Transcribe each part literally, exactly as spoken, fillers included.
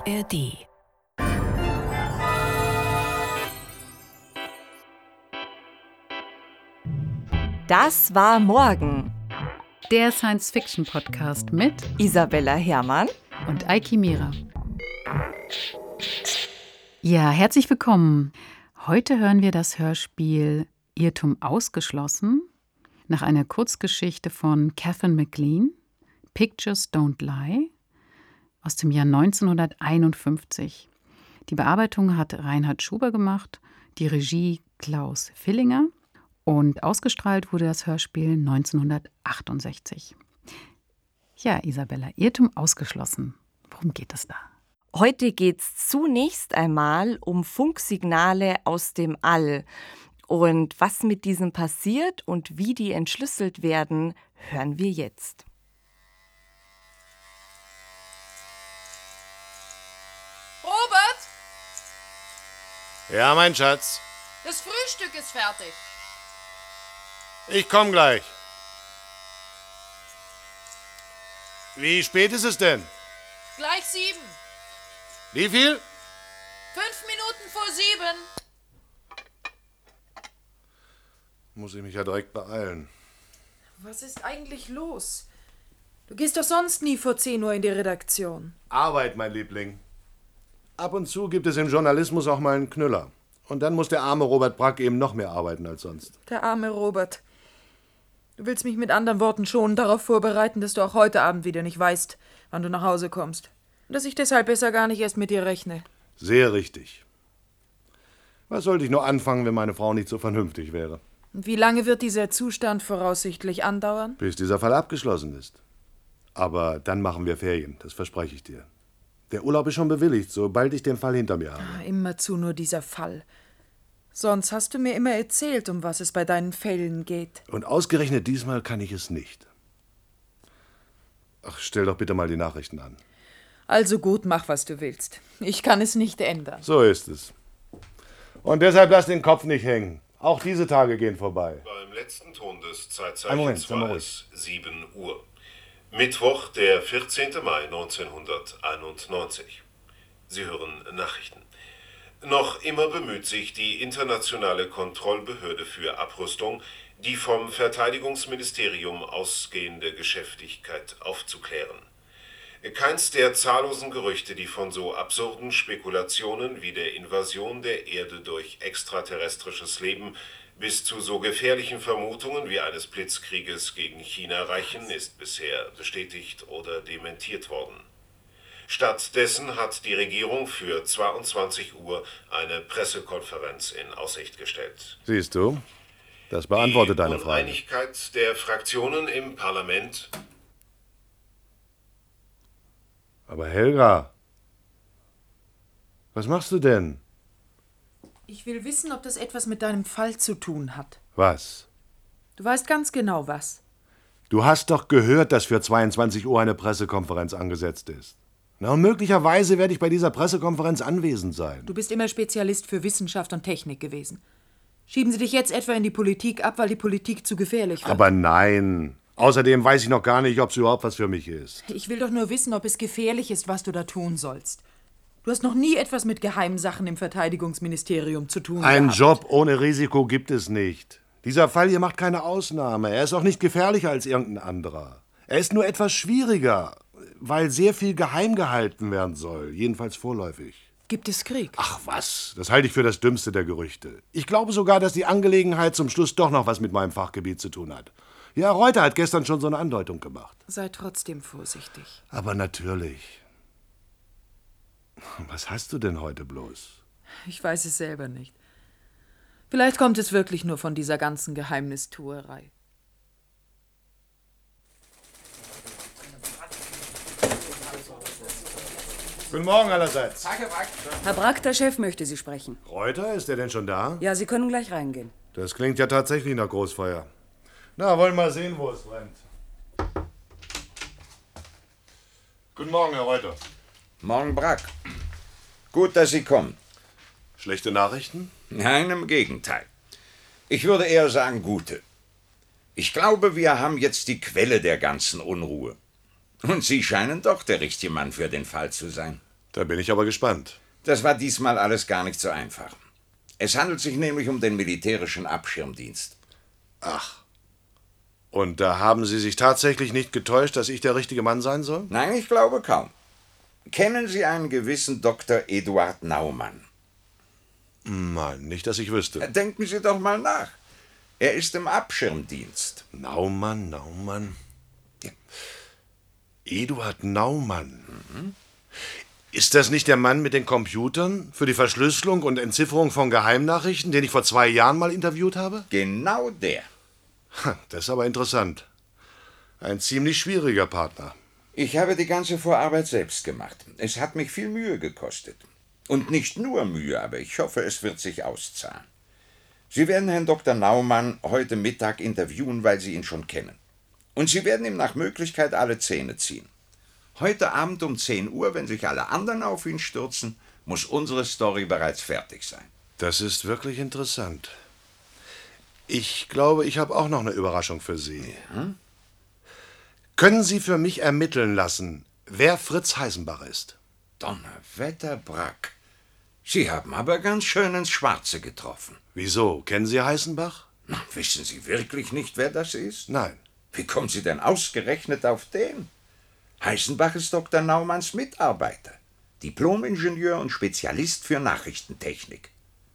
R D. Das war morgen. Der Science-Fiction-Podcast mit Isabella Herrmann und Eiki Mira. Ja, herzlich willkommen. Heute hören wir das Hörspiel Irrtum ausgeschlossen nach einer Kurzgeschichte von Catherine McLean, Pictures Don't Lie, aus dem Jahr neunzehnhunderteinundfünfzig. Die Bearbeitung hat Reinhard Schuber gemacht, die Regie Klaus Villinger und ausgestrahlt wurde das Hörspiel neunzehnhundertachtundsechzig. Ja, Isabella, Irrtum ausgeschlossen. Worum geht es da? Heute geht's zunächst einmal um Funksignale aus dem All. Und was mit diesen passiert und wie die entschlüsselt werden, hören wir jetzt. Robert, Ja, mein Schatz. das Frühstück ist fertig. Ich komm gleich. Wie spät ist es denn? Gleich sieben. Wie viel? Fünf Minuten vor sieben. Muss ich mich ja direkt beeilen. Was ist eigentlich los? Du gehst doch sonst nie vor zehn Uhr in die Redaktion. Arbeit, mein Liebling. Ab und zu gibt es im Journalismus auch mal einen Knüller. Und dann muss der arme Robert Brack eben noch mehr arbeiten als sonst. Der arme Robert. Du willst mich mit anderen Worten schon darauf vorbereiten, dass du auch heute Abend wieder nicht weißt, wann du nach Hause kommst. Und dass ich deshalb besser gar nicht erst mit dir rechne. Sehr richtig. Was sollte ich nur anfangen, wenn meine Frau nicht so vernünftig wäre? Und wie lange wird dieser Zustand voraussichtlich andauern? Bis dieser Fall abgeschlossen ist. Aber dann machen wir Ferien, das verspreche ich dir. Der Urlaub ist schon bewilligt, sobald ich den Fall hinter mir habe. Ah, immerzu nur dieser Fall. Sonst hast du mir immer erzählt, um was es bei deinen Fällen geht. Und ausgerechnet diesmal kann ich es nicht. Ach, stell doch bitte mal die Nachrichten an. Also gut, mach, was du willst. Ich kann es nicht ändern. So ist es. Und deshalb lass den Kopf nicht hängen. Auch diese Tage gehen vorbei. Beim letzten Ton des Zeitzeichens Ein Moment, sei mal war ruhig. es sieben Uhr. Mittwoch, der vierzehnten Mai neunzehnhunderteinundneunzig. Sie hören Nachrichten. Noch immer bemüht sich die internationale Kontrollbehörde für Abrüstung, die vom Verteidigungsministerium ausgehende Geschäftigkeit aufzuklären. Keins der zahllosen Gerüchte, die von so absurden Spekulationen wie der Invasion der Erde durch extraterrestrisches Leben bis zu so gefährlichen Vermutungen wie eines Blitzkrieges gegen China reichen, ist bisher bestätigt oder dementiert worden. Stattdessen hat die Regierung für zweiundzwanzig Uhr eine Pressekonferenz in Aussicht gestellt. Siehst du, das beantwortet deine Die Frage. Uneinigkeit der Fraktionen im Parlament. Aber Helga, was machst du denn? Ich will wissen, ob das etwas mit deinem Fall zu tun hat. Was? Du weißt ganz genau was. Du hast doch gehört, dass für zweiundzwanzig Uhr eine Pressekonferenz angesetzt ist. Na, und möglicherweise werde ich bei dieser Pressekonferenz anwesend sein. Du bist immer Spezialist für Wissenschaft und Technik gewesen. Schieben sie dich jetzt etwa in die Politik ab, weil die Politik zu gefährlich wird? Aber nein. Außerdem weiß ich noch gar nicht, ob es überhaupt was für mich ist. Ich will doch nur wissen, ob es gefährlich ist, was du da tun sollst. Du hast noch nie etwas mit geheimen Sachen im Verteidigungsministerium zu tun Einen gehabt. Job ohne Risiko gibt es nicht. Dieser Fall hier macht keine Ausnahme. Er ist auch nicht gefährlicher als irgendein anderer. Er ist nur etwas schwieriger, weil sehr viel geheim gehalten werden soll. Jedenfalls vorläufig. Gibt es Krieg? Ach was, das halte ich für das Dümmste der Gerüchte. Ich glaube sogar, dass die Angelegenheit zum Schluss doch noch was mit meinem Fachgebiet zu tun hat. Ja, Reuter hat gestern schon so eine Andeutung gemacht. Sei trotzdem vorsichtig. Aber natürlich. Was hast du denn heute bloß? Ich weiß es selber nicht. Vielleicht kommt es wirklich nur von dieser ganzen Geheimnistuerei. Guten Morgen allerseits. Herr Brack, der Chef möchte Sie sprechen. Reuter, ist der denn schon da? Ja, Sie können gleich reingehen. Das klingt ja tatsächlich nach Großfeuer. Na, wollen wir mal sehen, wo es brennt. Guten Morgen, Herr Reuter. Morgen, Brack. Gut, dass Sie kommen. Schlechte Nachrichten? Nein, im Gegenteil. Ich würde eher sagen gute. Ich glaube, wir haben jetzt die Quelle der ganzen Unruhe. Und Sie scheinen doch der richtige Mann für den Fall zu sein. Da bin ich aber gespannt. Das war diesmal alles gar nicht so einfach. Es handelt sich nämlich um den militärischen Abschirmdienst. Ach. Und da haben Sie sich tatsächlich nicht getäuscht, dass ich der richtige Mann sein soll? Nein, ich glaube kaum. Kennen Sie einen gewissen Doktor Eduard Naumann? Nein, nicht, dass ich wüsste. Denken Sie doch mal nach. Er ist im Abschirmdienst. Naumann, Naumann. Ja. Eduard Naumann. Mhm. Ist das nicht der Mann mit den Computern für die Verschlüsselung und Entzifferung von Geheimnachrichten, den ich vor zwei Jahren mal interviewt habe? Genau der. Das ist aber interessant. Ein ziemlich schwieriger Partner. Ich habe die ganze Vorarbeit selbst gemacht. Es hat mich viel Mühe gekostet. Und nicht nur Mühe, aber ich hoffe, es wird sich auszahlen. Sie werden Herrn Doktor Naumann heute Mittag interviewen, weil Sie ihn schon kennen. Und Sie werden ihm nach Möglichkeit alle Zähne ziehen. Heute Abend um zehn Uhr, wenn sich alle anderen auf ihn stürzen, muss unsere Story bereits fertig sein. Das ist wirklich interessant. Ich glaube, ich habe auch noch eine Überraschung für Sie. Ja? Können Sie für mich ermitteln lassen, wer Fritz Heisenbach ist? Donnerwetter, Brack. Sie haben aber ganz schön ins Schwarze getroffen. Wieso? Kennen Sie Heisenbach? Na, wissen Sie wirklich nicht, wer das ist? Nein. Wie kommen Sie denn ausgerechnet auf den? Heisenbach ist Doktor Naumanns Mitarbeiter, Diplom-Ingenieur und Spezialist für Nachrichtentechnik.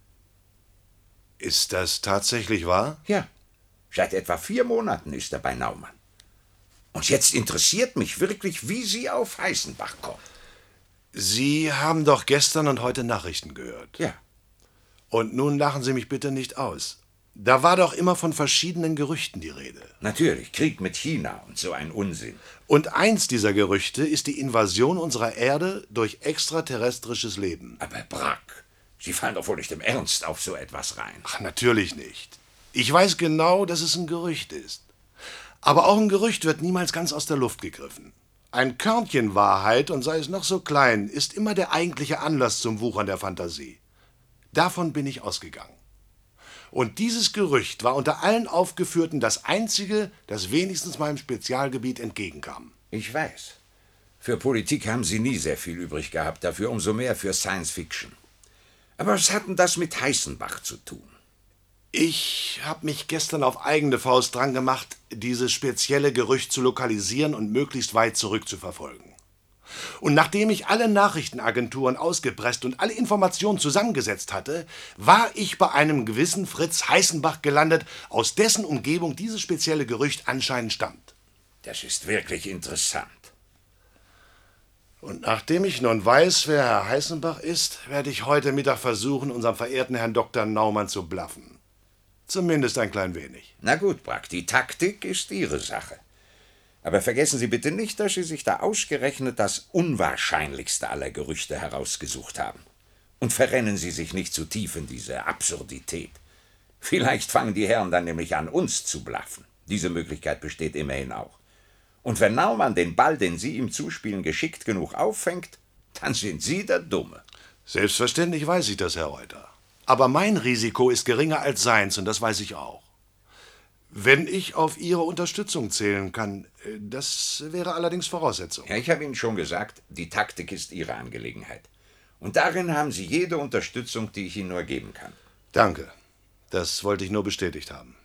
Ist das tatsächlich wahr? Ja, seit etwa vier Monaten ist er bei Naumann. Und jetzt interessiert mich wirklich, wie Sie auf Heisenbach kommen. Sie haben doch gestern und heute Nachrichten gehört. Ja. Und nun lachen Sie mich bitte nicht aus. Da war doch immer von verschiedenen Gerüchten die Rede. Natürlich, Krieg mit China und so ein Unsinn. Und eins dieser Gerüchte ist die Invasion unserer Erde durch extraterrestrisches Leben. Aber Brack, Sie fallen doch wohl nicht im Ernst auf so etwas rein. Ach, natürlich nicht. Ich weiß genau, dass es ein Gerücht ist. Aber auch ein Gerücht wird niemals ganz aus der Luft gegriffen. Ein Körnchen Wahrheit, und sei es noch so klein, ist immer der eigentliche Anlass zum Wuchern der Fantasie. Davon bin ich ausgegangen. Und dieses Gerücht war unter allen Aufgeführten das einzige, das wenigstens meinem Spezialgebiet entgegenkam. Ich weiß. Für Politik haben Sie nie sehr viel übrig gehabt, dafür umso mehr für Science Fiction. Aber was hat denn das mit Heisenbach zu tun? Ich habe mich gestern auf eigene Faust dran gemacht, dieses spezielle Gerücht zu lokalisieren und möglichst weit zurückzuverfolgen. Und nachdem ich alle Nachrichtenagenturen ausgepresst und alle Informationen zusammengesetzt hatte, war ich bei einem gewissen Fritz Heisenbach gelandet, aus dessen Umgebung dieses spezielle Gerücht anscheinend stammt. Das ist wirklich interessant. Und nachdem ich nun weiß, wer Herr Heisenbach ist, werde ich heute Mittag versuchen, unserem verehrten Herrn Doktor Naumann zu bluffen. Zumindest ein klein wenig. Na gut, Brack, die Taktik ist Ihre Sache. Aber vergessen Sie bitte nicht, dass Sie sich da ausgerechnet das unwahrscheinlichste aller Gerüchte herausgesucht haben. Und verrennen Sie sich nicht zu tief in diese Absurdität. Vielleicht fangen die Herren dann nämlich an, uns zu bluffen. Diese Möglichkeit besteht immerhin auch. Und wenn Naumann den Ball, den Sie ihm zuspielen, geschickt genug auffängt, dann sind Sie der Dumme. Selbstverständlich weiß ich das, Herr Reuter. Aber mein Risiko ist geringer als seins, und das weiß ich auch. Wenn ich auf Ihre Unterstützung zählen kann, das wäre allerdings Voraussetzung. Ja, ich habe Ihnen schon gesagt, die Taktik ist Ihre Angelegenheit. Und darin haben Sie jede Unterstützung, die ich Ihnen nur geben kann. Danke. Das wollte ich nur bestätigt haben.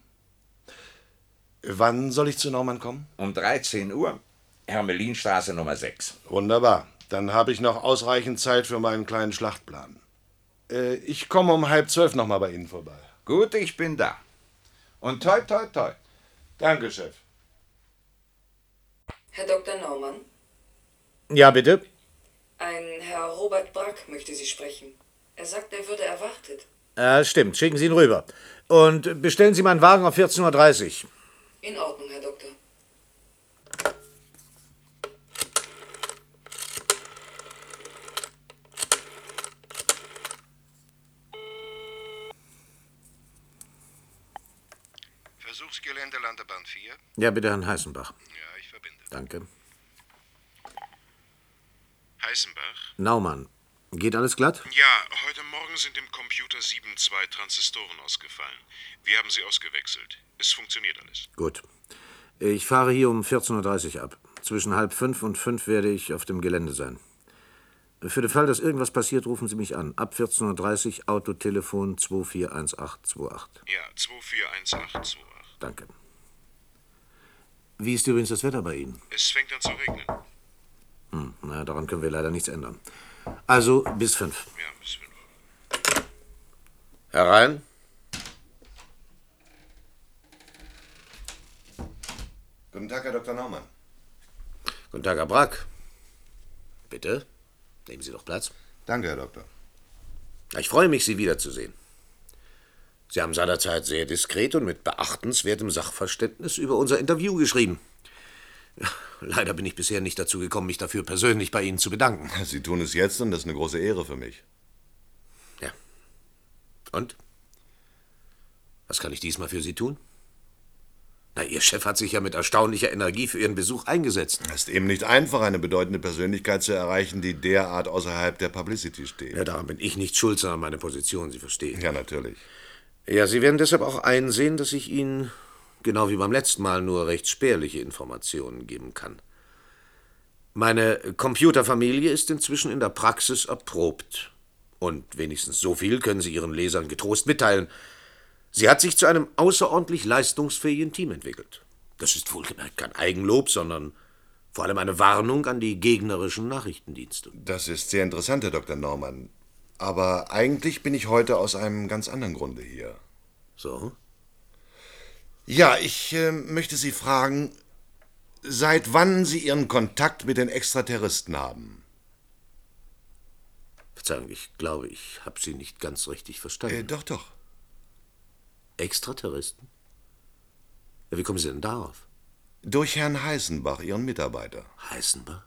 Wann soll ich zu Naumann kommen? Um dreizehn Uhr, Hermelinstraße Nummer sechs. Wunderbar. Dann habe ich noch ausreichend Zeit für meinen kleinen Schlachtplan. Äh, ich komme um halb zwölf noch mal bei Ihnen vorbei. Gut, ich bin da. Und toi, toi, toi. Danke, Chef. Herr Doktor Naumann? Ja, bitte? Ein Herr Robert Brack möchte Sie sprechen. Er sagt, er würde erwartet. Ja, stimmt. Schicken Sie ihn rüber. Und bestellen Sie meinen Wagen auf vierzehn Uhr dreißig. In Ordnung, Herr Doktor. Versuchsgelände, Landebahn vier. Ja, bitte, Herrn Heisenbach. Ja, ich verbinde. Danke. Heisenbach? Naumann. Geht alles glatt? Ja, heute Morgen sind im Computer sieben zwei Transistoren ausgefallen. Wir haben sie ausgewechselt. Es funktioniert alles. Gut. Ich fahre hier um vierzehn Uhr dreißig ab. Zwischen halb fünf und fünf werde ich auf dem Gelände sein. Für den Fall, dass irgendwas passiert, rufen Sie mich an. Ab vierzehn Uhr dreißig, Autotelefon zwei vier eins acht zwei acht. Ja, zwei vier eins acht zwei acht. Danke. Wie ist übrigens das Wetter bei Ihnen? Es fängt an zu regnen. Hm, na, daran können wir leider nichts ändern. Also bis fünf. Ja, bis fünf. Herein. Guten Tag, Herr Doktor Naumann. Guten Tag, Herr Brack. Bitte, nehmen Sie doch Platz. Danke, Herr Doktor. Ich freue mich, Sie wiederzusehen. Sie haben seinerzeit sehr diskret und mit beachtenswertem Sachverständnis über unser Interview geschrieben. Ja, leider bin ich bisher nicht dazu gekommen, mich dafür persönlich bei Ihnen zu bedanken. Sie tun es jetzt und das ist eine große Ehre für mich. Ja. Und? Was kann ich diesmal für Sie tun? Na, Ihr Chef hat sich ja mit erstaunlicher Energie für Ihren Besuch eingesetzt. Es ist eben nicht einfach, eine bedeutende Persönlichkeit zu erreichen, die derart außerhalb der Publicity steht. Ja, daran bin ich nicht schuld, sondern meine Position, Sie verstehen. Ja, natürlich. Ja, Sie werden deshalb auch einsehen, dass ich Ihnen, genau wie beim letzten Mal, nur recht spärliche Informationen geben kann. Meine Computerfamilie ist inzwischen in der Praxis erprobt. Und wenigstens so viel können Sie Ihren Lesern getrost mitteilen. Sie hat sich zu einem außerordentlich leistungsfähigen Team entwickelt. Das ist wohlgemerkt kein Eigenlob, sondern vor allem eine Warnung an die gegnerischen Nachrichtendienste. Das ist sehr interessant, Herr Doktor Naumann. Aber eigentlich bin ich heute aus einem ganz anderen Grunde hier. So? Ja, ich äh, möchte Sie fragen, seit wann Sie Ihren Kontakt mit den Extraterroristen haben? Verzeihung, ich glaube, ich habe Sie nicht ganz richtig verstanden. Äh, doch, doch. Extraterroristen? Ja, wie kommen Sie denn darauf? Durch Herrn Heisenbach, Ihren Mitarbeiter. Heisenbach?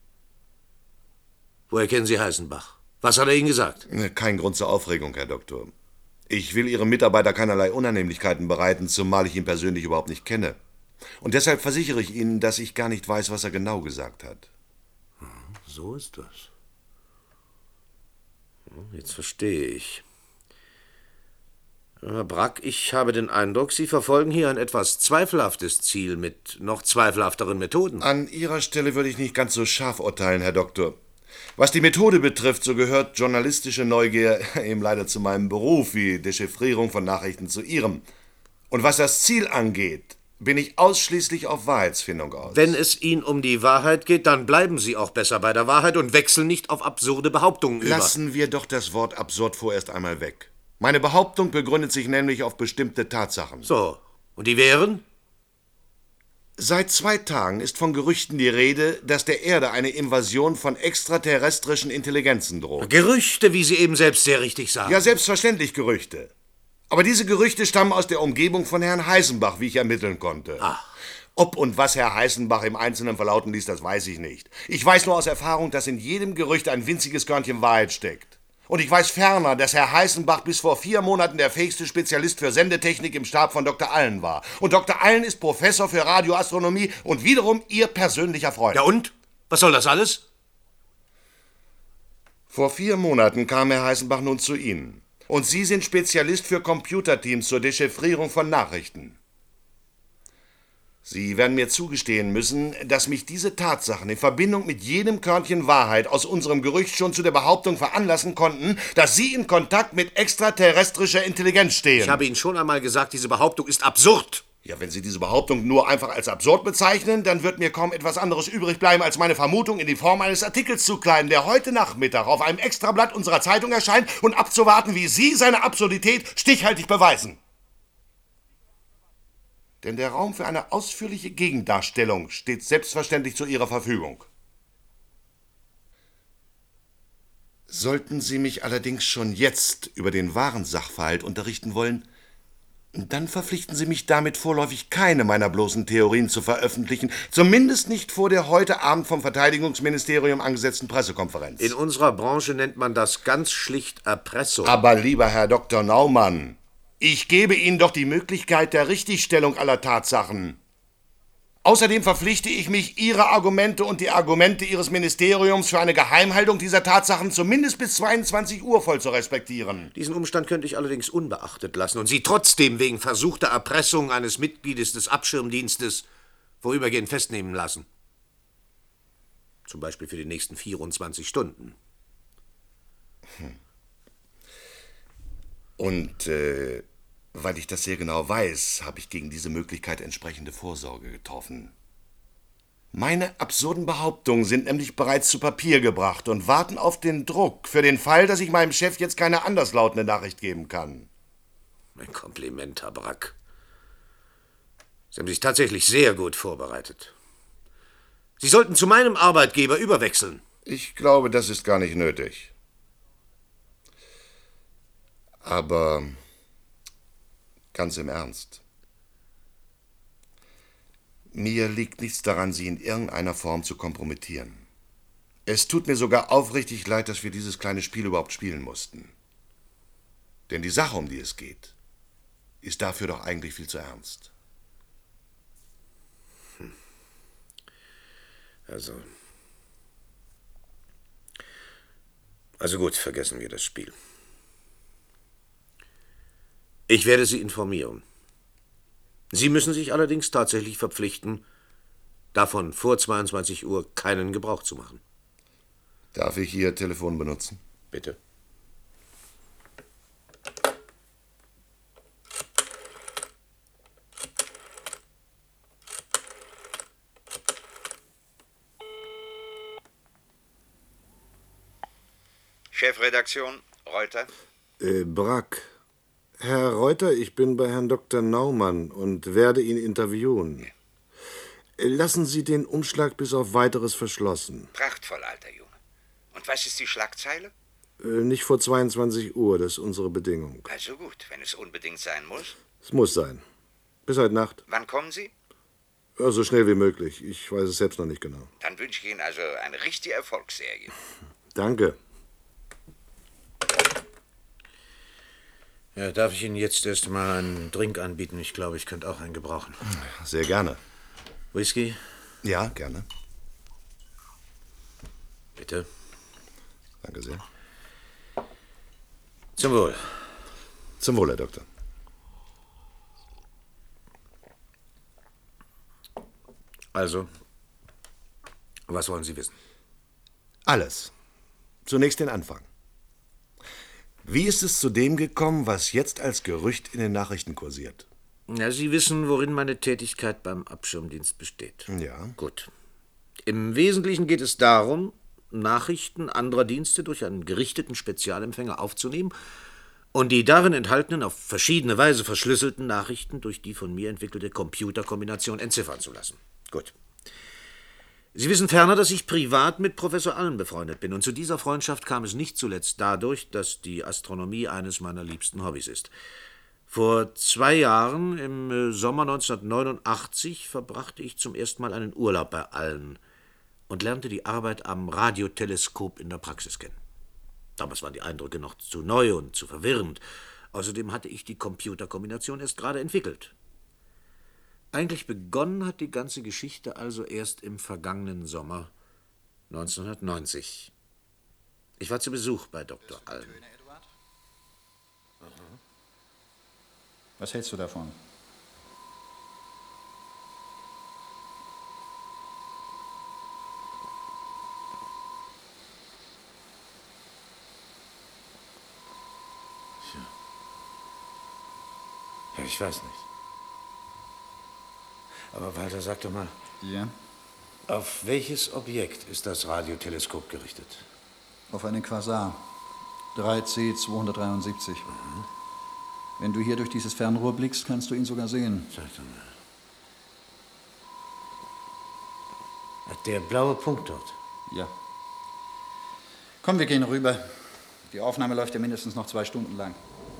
Woher kennen Sie Heisenbach? Was hat er Ihnen gesagt? Kein Grund zur Aufregung, Herr Doktor. Ich will Ihrem Mitarbeiter keinerlei Unannehmlichkeiten bereiten, zumal ich ihn persönlich überhaupt nicht kenne. Und deshalb versichere ich Ihnen, dass ich gar nicht weiß, was er genau gesagt hat. So ist das. Jetzt verstehe ich. Herr Brack, ich habe den Eindruck, Sie verfolgen hier ein etwas zweifelhaftes Ziel mit noch zweifelhafteren Methoden. An Ihrer Stelle würde ich nicht ganz so scharf urteilen, Herr Doktor. Was die Methode betrifft, so gehört journalistische Neugier eben leider zu meinem Beruf, wie Dechiffrierung von Nachrichten zu Ihrem. Und was das Ziel angeht, bin ich ausschließlich auf Wahrheitsfindung aus. Wenn es Ihnen um die Wahrheit geht, dann bleiben Sie auch besser bei der Wahrheit und wechseln nicht auf absurde Behauptungen über. Lassen wir doch das Wort absurd vorerst einmal weg. Meine Behauptung begründet sich nämlich auf bestimmte Tatsachen. So, und die wären? Seit zwei Tagen ist von Gerüchten die Rede, dass der Erde eine Invasion von extraterrestrischen Intelligenzen droht. Gerüchte, wie Sie eben selbst sehr richtig sagen. Ja, selbstverständlich Gerüchte. Aber diese Gerüchte stammen aus der Umgebung von Herrn Heisenbach, wie ich ermitteln konnte. Ach. Ob und was Herr Heisenbach im Einzelnen verlauten ließ, das weiß ich nicht. Ich weiß nur aus Erfahrung, dass in jedem Gerücht ein winziges Körnchen Wahrheit steckt. Und ich weiß ferner, dass Herr Heisenbach bis vor vier Monaten der fähigste Spezialist für Sendetechnik im Stab von Doktor Allen war. Und Doktor Allen ist Professor für Radioastronomie und wiederum Ihr persönlicher Freund. Ja und? Was soll das alles? Vor vier Monaten kam Herr Heisenbach nun zu Ihnen. Und Sie sind Spezialist für Computerteams zur Dechiffrierung von Nachrichten. Sie werden mir zugestehen müssen, dass mich diese Tatsachen in Verbindung mit jedem Körnchen Wahrheit aus unserem Gerücht schon zu der Behauptung veranlassen konnten, dass Sie in Kontakt mit extraterrestrischer Intelligenz stehen. Ich habe Ihnen schon einmal gesagt, diese Behauptung ist absurd. Ja, wenn Sie diese Behauptung nur einfach als absurd bezeichnen, dann wird mir kaum etwas anderes übrig bleiben, als meine Vermutung in die Form eines Artikels zu kleiden, der heute Nachmittag auf einem Extrablatt unserer Zeitung erscheint, und abzuwarten, wie Sie seine Absurdität stichhaltig beweisen. Denn der Raum für eine ausführliche Gegendarstellung steht selbstverständlich zu Ihrer Verfügung. Sollten Sie mich allerdings schon jetzt über den wahren Sachverhalt unterrichten wollen, dann verpflichten Sie mich damit vorläufig, keine meiner bloßen Theorien zu veröffentlichen, zumindest nicht vor der heute Abend vom Verteidigungsministerium angesetzten Pressekonferenz. In unserer Branche nennt man das ganz schlicht Erpressung. Aber lieber Herr Doktor Naumann, ich gebe Ihnen doch die Möglichkeit der Richtigstellung aller Tatsachen. Außerdem verpflichte ich mich, Ihre Argumente und die Argumente Ihres Ministeriums für eine Geheimhaltung dieser Tatsachen zumindest bis zweiundzwanzig Uhr voll zu respektieren. Diesen Umstand könnte ich allerdings unbeachtet lassen und Sie trotzdem wegen versuchter Erpressung eines Mitgliedes des Abschirmdienstes vorübergehend festnehmen lassen. Zum Beispiel für die nächsten vierundzwanzig Stunden. Hm. Und äh, weil ich das sehr genau weiß, habe ich gegen diese Möglichkeit entsprechende Vorsorge getroffen. Meine absurden Behauptungen sind nämlich bereits zu Papier gebracht und warten auf den Druck, für den Fall, dass ich meinem Chef jetzt keine anderslautende Nachricht geben kann. Ein Kompliment, Herr Brack. Sie haben sich tatsächlich sehr gut vorbereitet. Sie sollten zu meinem Arbeitgeber überwechseln. Ich glaube, das ist gar nicht nötig. Aber ganz im Ernst. Mir liegt nichts daran, Sie in irgendeiner Form zu kompromittieren. Es tut mir sogar aufrichtig leid, dass wir dieses kleine Spiel überhaupt spielen mussten. Denn die Sache, um die es geht, ist dafür doch eigentlich viel zu ernst. Hm. Also... Also gut, vergessen wir das Spiel. Ich werde Sie informieren. Sie müssen sich allerdings tatsächlich verpflichten, davon vor zweiundzwanzig Uhr keinen Gebrauch zu machen. Darf ich Ihr Telefon benutzen? Bitte. Chefredaktion, Reuter. Äh, Brack. Herr Reuter, ich bin bei Herrn Doktor Naumann und werde ihn interviewen. Ja. Lassen Sie den Umschlag bis auf Weiteres verschlossen. Prachtvoll, alter Junge. Und was ist die Schlagzeile? Äh, nicht vor zweiundzwanzig Uhr, das ist unsere Bedingung. Also gut, wenn es unbedingt sein muss. Es muss sein. Bis heute Nacht. Wann kommen Sie? Ja, so schnell wie möglich. Ich weiß es selbst noch nicht genau. Dann wünsche ich Ihnen also eine richtige Erfolgsserie. Danke. Ja, darf ich Ihnen jetzt erst mal einen Drink anbieten? Ich glaube, ich könnte auch einen gebrauchen. Sehr gerne. Whisky? Ja, gerne. Bitte. Danke sehr. Zum Wohl. Zum Wohl, Herr Doktor. Also, was wollen Sie wissen? Alles. Zunächst den Anfang. Wie ist es zu dem gekommen, was jetzt als Gerücht in den Nachrichten kursiert? Ja, Sie wissen, worin meine Tätigkeit beim Abschirmdienst besteht. Ja. Gut. Im Wesentlichen geht es darum, Nachrichten anderer Dienste durch einen gerichteten Spezialempfänger aufzunehmen und die darin enthaltenen, auf verschiedene Weise verschlüsselten Nachrichten durch die von mir entwickelte Computerkombination entziffern zu lassen. Gut. Sie wissen ferner, dass ich privat mit Professor Allen befreundet bin, und zu dieser Freundschaft kam es nicht zuletzt dadurch, dass die Astronomie eines meiner liebsten Hobbys ist. Vor zwei Jahren, im Sommer neunzehnhundertneunundachtzig, verbrachte ich zum ersten Mal einen Urlaub bei Allen und lernte die Arbeit am Radioteleskop in der Praxis kennen. Damals waren die Eindrücke noch zu neu und zu verwirrend. Außerdem hatte ich die Computerkombination erst gerade entwickelt. Eigentlich begonnen hat die ganze Geschichte also erst im vergangenen Sommer neunzehnhundertneunzig. Ich war zu Besuch bei Doktor Allen. Was hältst du davon? Ja, ich weiß nicht. Aber Walter, sag doch mal. Ja? Auf welches Objekt ist das Radioteleskop gerichtet? Auf einen Quasar. drei C zweihundertdreiundsiebzig. Mhm. Wenn du hier durch dieses Fernrohr blickst, kannst du ihn sogar sehen. Sag doch mal. Hat der blaue Punkt dort? Ja. Komm, wir gehen rüber. Die Aufnahme läuft ja mindestens noch zwei Stunden lang.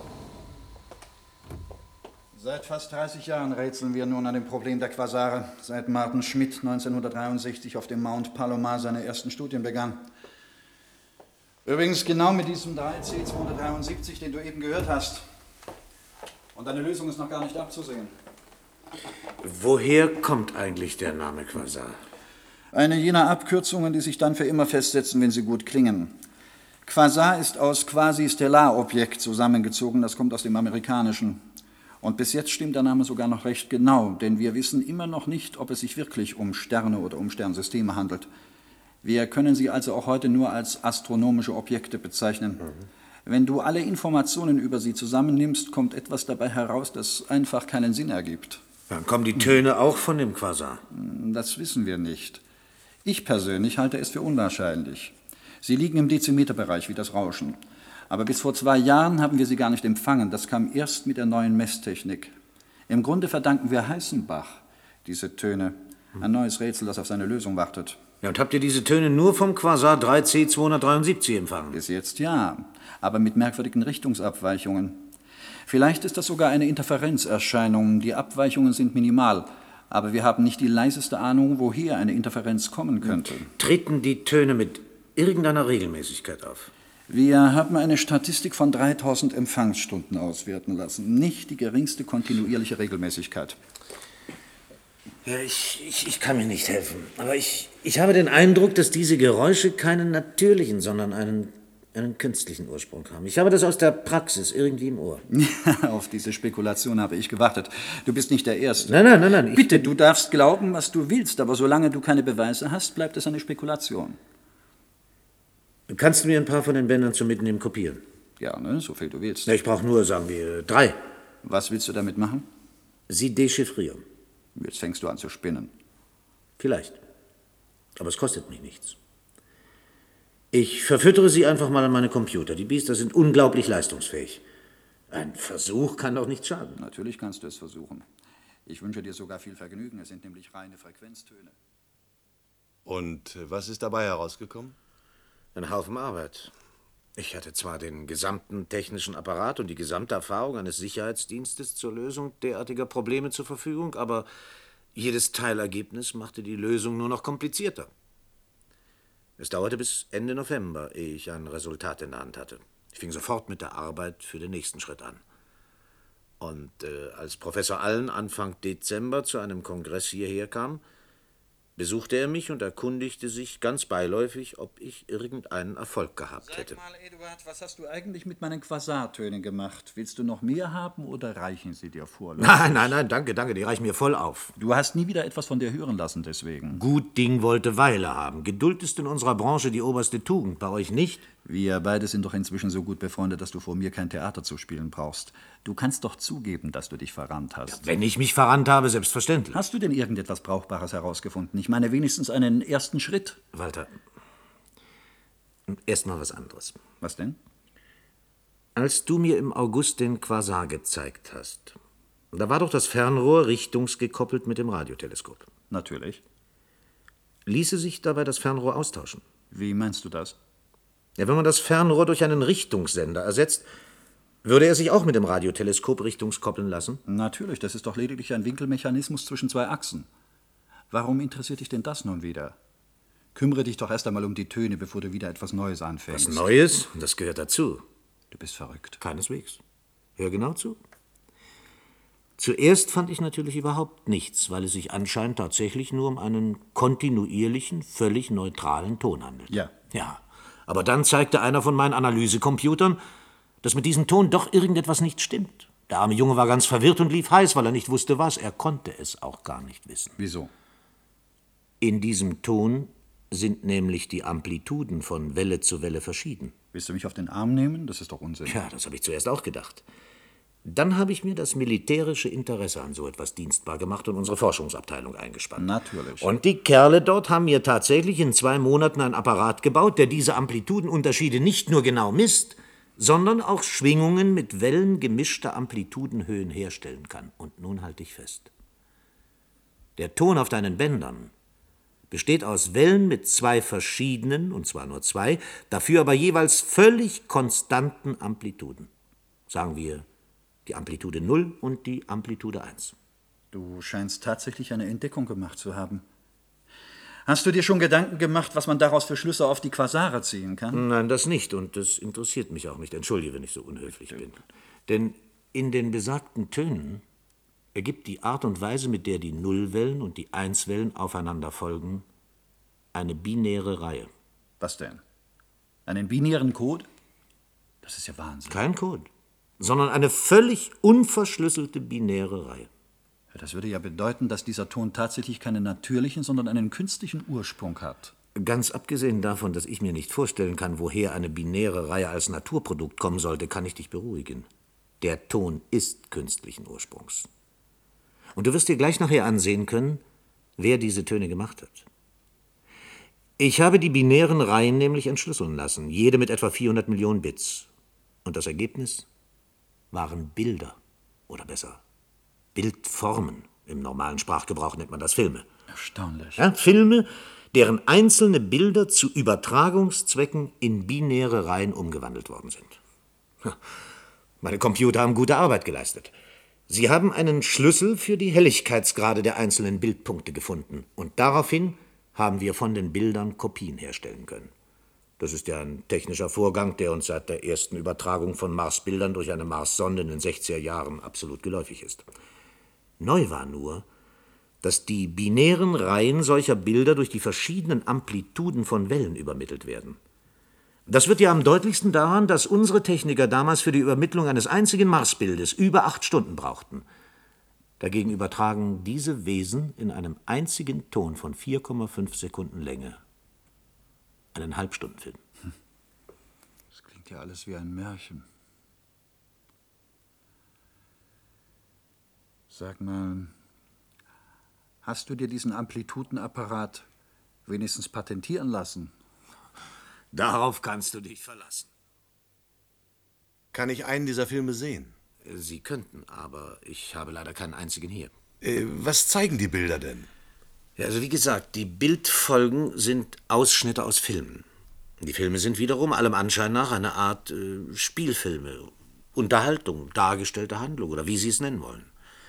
Seit fast dreißig Jahren rätseln wir nun an dem Problem der Quasare, seit Martin Schmidt neunzehnhundertdreiundsechzig auf dem Mount Palomar seine ersten Studien begann. Übrigens genau mit diesem drei C zweihundertdreiundsiebzig, den du eben gehört hast. Und eine Lösung ist noch gar nicht abzusehen. Woher kommt eigentlich der Name Quasar? Eine jener Abkürzungen, die sich dann für immer festsetzen, wenn sie gut klingen. Quasar ist aus Quasi-Stellar-Objekt zusammengezogen, das kommt aus dem Amerikanischen. Und bis jetzt stimmt der Name sogar noch recht genau, denn wir wissen immer noch nicht, ob es sich wirklich um Sterne oder um Sternsysteme handelt. Wir können sie also auch heute nur als astronomische Objekte bezeichnen. Mhm. Wenn du alle Informationen über sie zusammennimmst, kommt etwas dabei heraus, das einfach keinen Sinn ergibt. Dann kommen die Töne auch von dem Quasar? Das wissen wir nicht. Ich persönlich halte es für unwahrscheinlich. Sie liegen im Dezimeterbereich wie das Rauschen. Aber bis vor zwei Jahren haben wir sie gar nicht empfangen. Das kam erst mit der neuen Messtechnik. Im Grunde verdanken wir Heisenbach diese Töne. Ein neues Rätsel, das auf seine Lösung wartet. Ja, und habt ihr diese Töne nur vom Quasar drei C zweihundertdreiundsiebzig empfangen? Bis jetzt ja, aber mit merkwürdigen Richtungsabweichungen. Vielleicht ist das sogar eine Interferenzerscheinung. Die Abweichungen sind minimal. Aber wir haben nicht die leiseste Ahnung, woher eine Interferenz kommen könnte. Treten die Töne mit irgendeiner Regelmäßigkeit auf? Wir haben eine Statistik von dreitausend Empfangsstunden auswerten lassen. Nicht die geringste kontinuierliche Regelmäßigkeit. Ja, ich, ich, ich kann mir nicht helfen. Aber ich, ich habe den Eindruck, dass diese Geräusche keinen natürlichen, sondern einen, einen künstlichen Ursprung haben. Ich habe das aus der Praxis irgendwie im Ohr. Auf diese Spekulation habe ich gewartet. Du bist nicht der Erste. Nein, nein, nein, nein. Bitte, du darfst glauben, was du willst, aber solange du keine Beweise hast, bleibt es eine Spekulation. Kannst du mir ein paar von den Bändern zum Mitnehmen kopieren? Ja, ne, so viel du willst. Ja, ich brauche nur, sagen wir, drei. Was willst du damit machen? Sie dechiffrieren. Jetzt fängst du an zu spinnen. Vielleicht. Aber es kostet mich nichts. Ich verfüttere sie einfach mal an meine Computer. Die Biester sind unglaublich leistungsfähig. Ein Versuch kann doch nicht schaden. Natürlich kannst du es versuchen. Ich wünsche dir sogar viel Vergnügen. Es sind nämlich reine Frequenztöne. Und was ist dabei herausgekommen? Ein Haufen Arbeit. Ich hatte zwar den gesamten technischen Apparat und die gesamte Erfahrung eines Sicherheitsdienstes zur Lösung derartiger Probleme zur Verfügung, aber jedes Teilergebnis machte die Lösung nur noch komplizierter. Es dauerte bis Ende November, ehe ich ein Resultat in der Hand hatte. Ich fing sofort mit der Arbeit für den nächsten Schritt an. Und äh, als Professor Allen Anfang Dezember zu einem Kongress hierher kam, besuchte er mich und erkundigte sich ganz beiläufig, ob ich irgendeinen Erfolg gehabt hätte. Sag mal, Eduard, was hast du eigentlich mit meinen Quasartönen gemacht? Willst du noch mehr haben oder reichen sie dir vorläufig? Nein, nein, nein, danke, danke, die reichen mir voll auf. Du hast nie wieder etwas von dir hören lassen, deswegen. Gut Ding wollte Weile haben. Geduld ist in unserer Branche die oberste Tugend, bei euch nicht? Wir beide sind doch inzwischen so gut befreundet, dass du vor mir kein Theater zu spielen brauchst. Du kannst doch zugeben, dass du dich verrannt hast. Ja, wenn ich mich verrannt habe, selbstverständlich. Hast du denn irgendetwas Brauchbares herausgefunden? Ich meine wenigstens einen ersten Schritt. Walter, erst mal was anderes. Was denn? Als du mir im August den Quasar gezeigt hast, da war doch das Fernrohr richtungsgekoppelt mit dem Radioteleskop. Natürlich. Ließe sich dabei das Fernrohr austauschen? Wie meinst du das? Ja, wenn man das Fernrohr durch einen Richtungssender ersetzt, würde er sich auch mit dem Radioteleskop richtungskoppeln lassen? Natürlich, das ist doch lediglich ein Winkelmechanismus zwischen zwei Achsen. Warum interessiert dich denn das nun wieder? Kümmere dich doch erst einmal um die Töne, bevor du wieder etwas Neues anfängst. Was Neues? Das gehört dazu. Du bist verrückt. Keineswegs. Hör genau zu. Zuerst fand ich natürlich überhaupt nichts, weil es sich anscheinend tatsächlich nur um einen kontinuierlichen, völlig neutralen Ton handelt. Ja. Ja. Aber dann zeigte einer von meinen Analysecomputern, dass mit diesem Ton doch irgendetwas nicht stimmt. Der arme Junge war ganz verwirrt und lief heiß, weil er nicht wusste, was. Er konnte es auch gar nicht wissen. Wieso? In diesem Ton sind nämlich die Amplituden von Welle zu Welle verschieden. Willst du mich auf den Arm nehmen? Das ist doch Unsinn. Ja, das habe ich zuerst auch gedacht. Dann habe ich mir das militärische Interesse an so etwas dienstbar gemacht und unsere Forschungsabteilung eingespannt. Natürlich. Und die Kerle dort haben mir tatsächlich in zwei Monaten einen Apparat gebaut, der diese Amplitudenunterschiede nicht nur genau misst, sondern auch Schwingungen mit Wellen gemischter Amplitudenhöhen herstellen kann. Und nun halte ich fest. Der Ton auf deinen Bändern besteht aus Wellen mit zwei verschiedenen, und zwar nur zwei, dafür aber jeweils völlig konstanten Amplituden. Sagen wir die Amplitude null und die Amplitude eins. Du scheinst tatsächlich eine Entdeckung gemacht zu haben. Hast du dir schon Gedanken gemacht, was man daraus für Schlüsse auf die Quasare ziehen kann? Nein, das nicht. Und das interessiert mich auch nicht. Entschuldige, wenn ich so unhöflich bin. Denn in den besagten Tönen ergibt die Art und Weise, mit der die Nullwellen und die Einswellen aufeinander folgen, eine binäre Reihe. Was denn? Einen binären Code? Das ist ja Wahnsinn. Kein Code, sondern eine völlig unverschlüsselte binäre Reihe. Das würde ja bedeuten, dass dieser Ton tatsächlich keinen natürlichen, sondern einen künstlichen Ursprung hat. Ganz abgesehen davon, dass ich mir nicht vorstellen kann, woher eine binäre Reihe als Naturprodukt kommen sollte, kann ich dich beruhigen. Der Ton ist künstlichen Ursprungs. Und du wirst dir gleich nachher ansehen können, wer diese Töne gemacht hat. Ich habe die binären Reihen nämlich entschlüsseln lassen, jede mit etwa vierhundert Millionen Bits. Und das Ergebnis waren Bilder. Oder besser, Bildformen. Im normalen Sprachgebrauch nennt man das Filme. Erstaunlich. Ja, Filme, deren einzelne Bilder zu Übertragungszwecken in binäre Reihen umgewandelt worden sind. Meine Computer haben gute Arbeit geleistet. Sie haben einen Schlüssel für die Helligkeitsgrade der einzelnen Bildpunkte gefunden. Und daraufhin haben wir von den Bildern Kopien herstellen können. Das ist ja ein technischer Vorgang, der uns seit der ersten Übertragung von Marsbildern durch eine Marssonde in den sechziger Jahren absolut geläufig ist. Neu war nur, dass die binären Reihen solcher Bilder durch die verschiedenen Amplituden von Wellen übermittelt werden. Das wird ja am deutlichsten daran, dass unsere Techniker damals für die Übermittlung eines einzigen Marsbildes über acht Stunden brauchten. Dagegen übertragen diese Wesen in einem einzigen Ton von vier Komma fünf Sekunden Länge einen Halbstundenfilm. Das klingt ja alles wie ein Märchen. Sag mal, hast du dir diesen Amplitudenapparat wenigstens patentieren lassen? Darauf kannst du dich verlassen. Kann ich einen dieser Filme sehen? Sie könnten, aber ich habe leider keinen einzigen hier. Äh, was zeigen die Bilder denn? Ja, also wie gesagt, die Bildfolgen sind Ausschnitte aus Filmen. Die Filme sind wiederum allem Anschein nach eine Art äh, Spielfilme, Unterhaltung, dargestellte Handlung oder wie Sie es nennen wollen.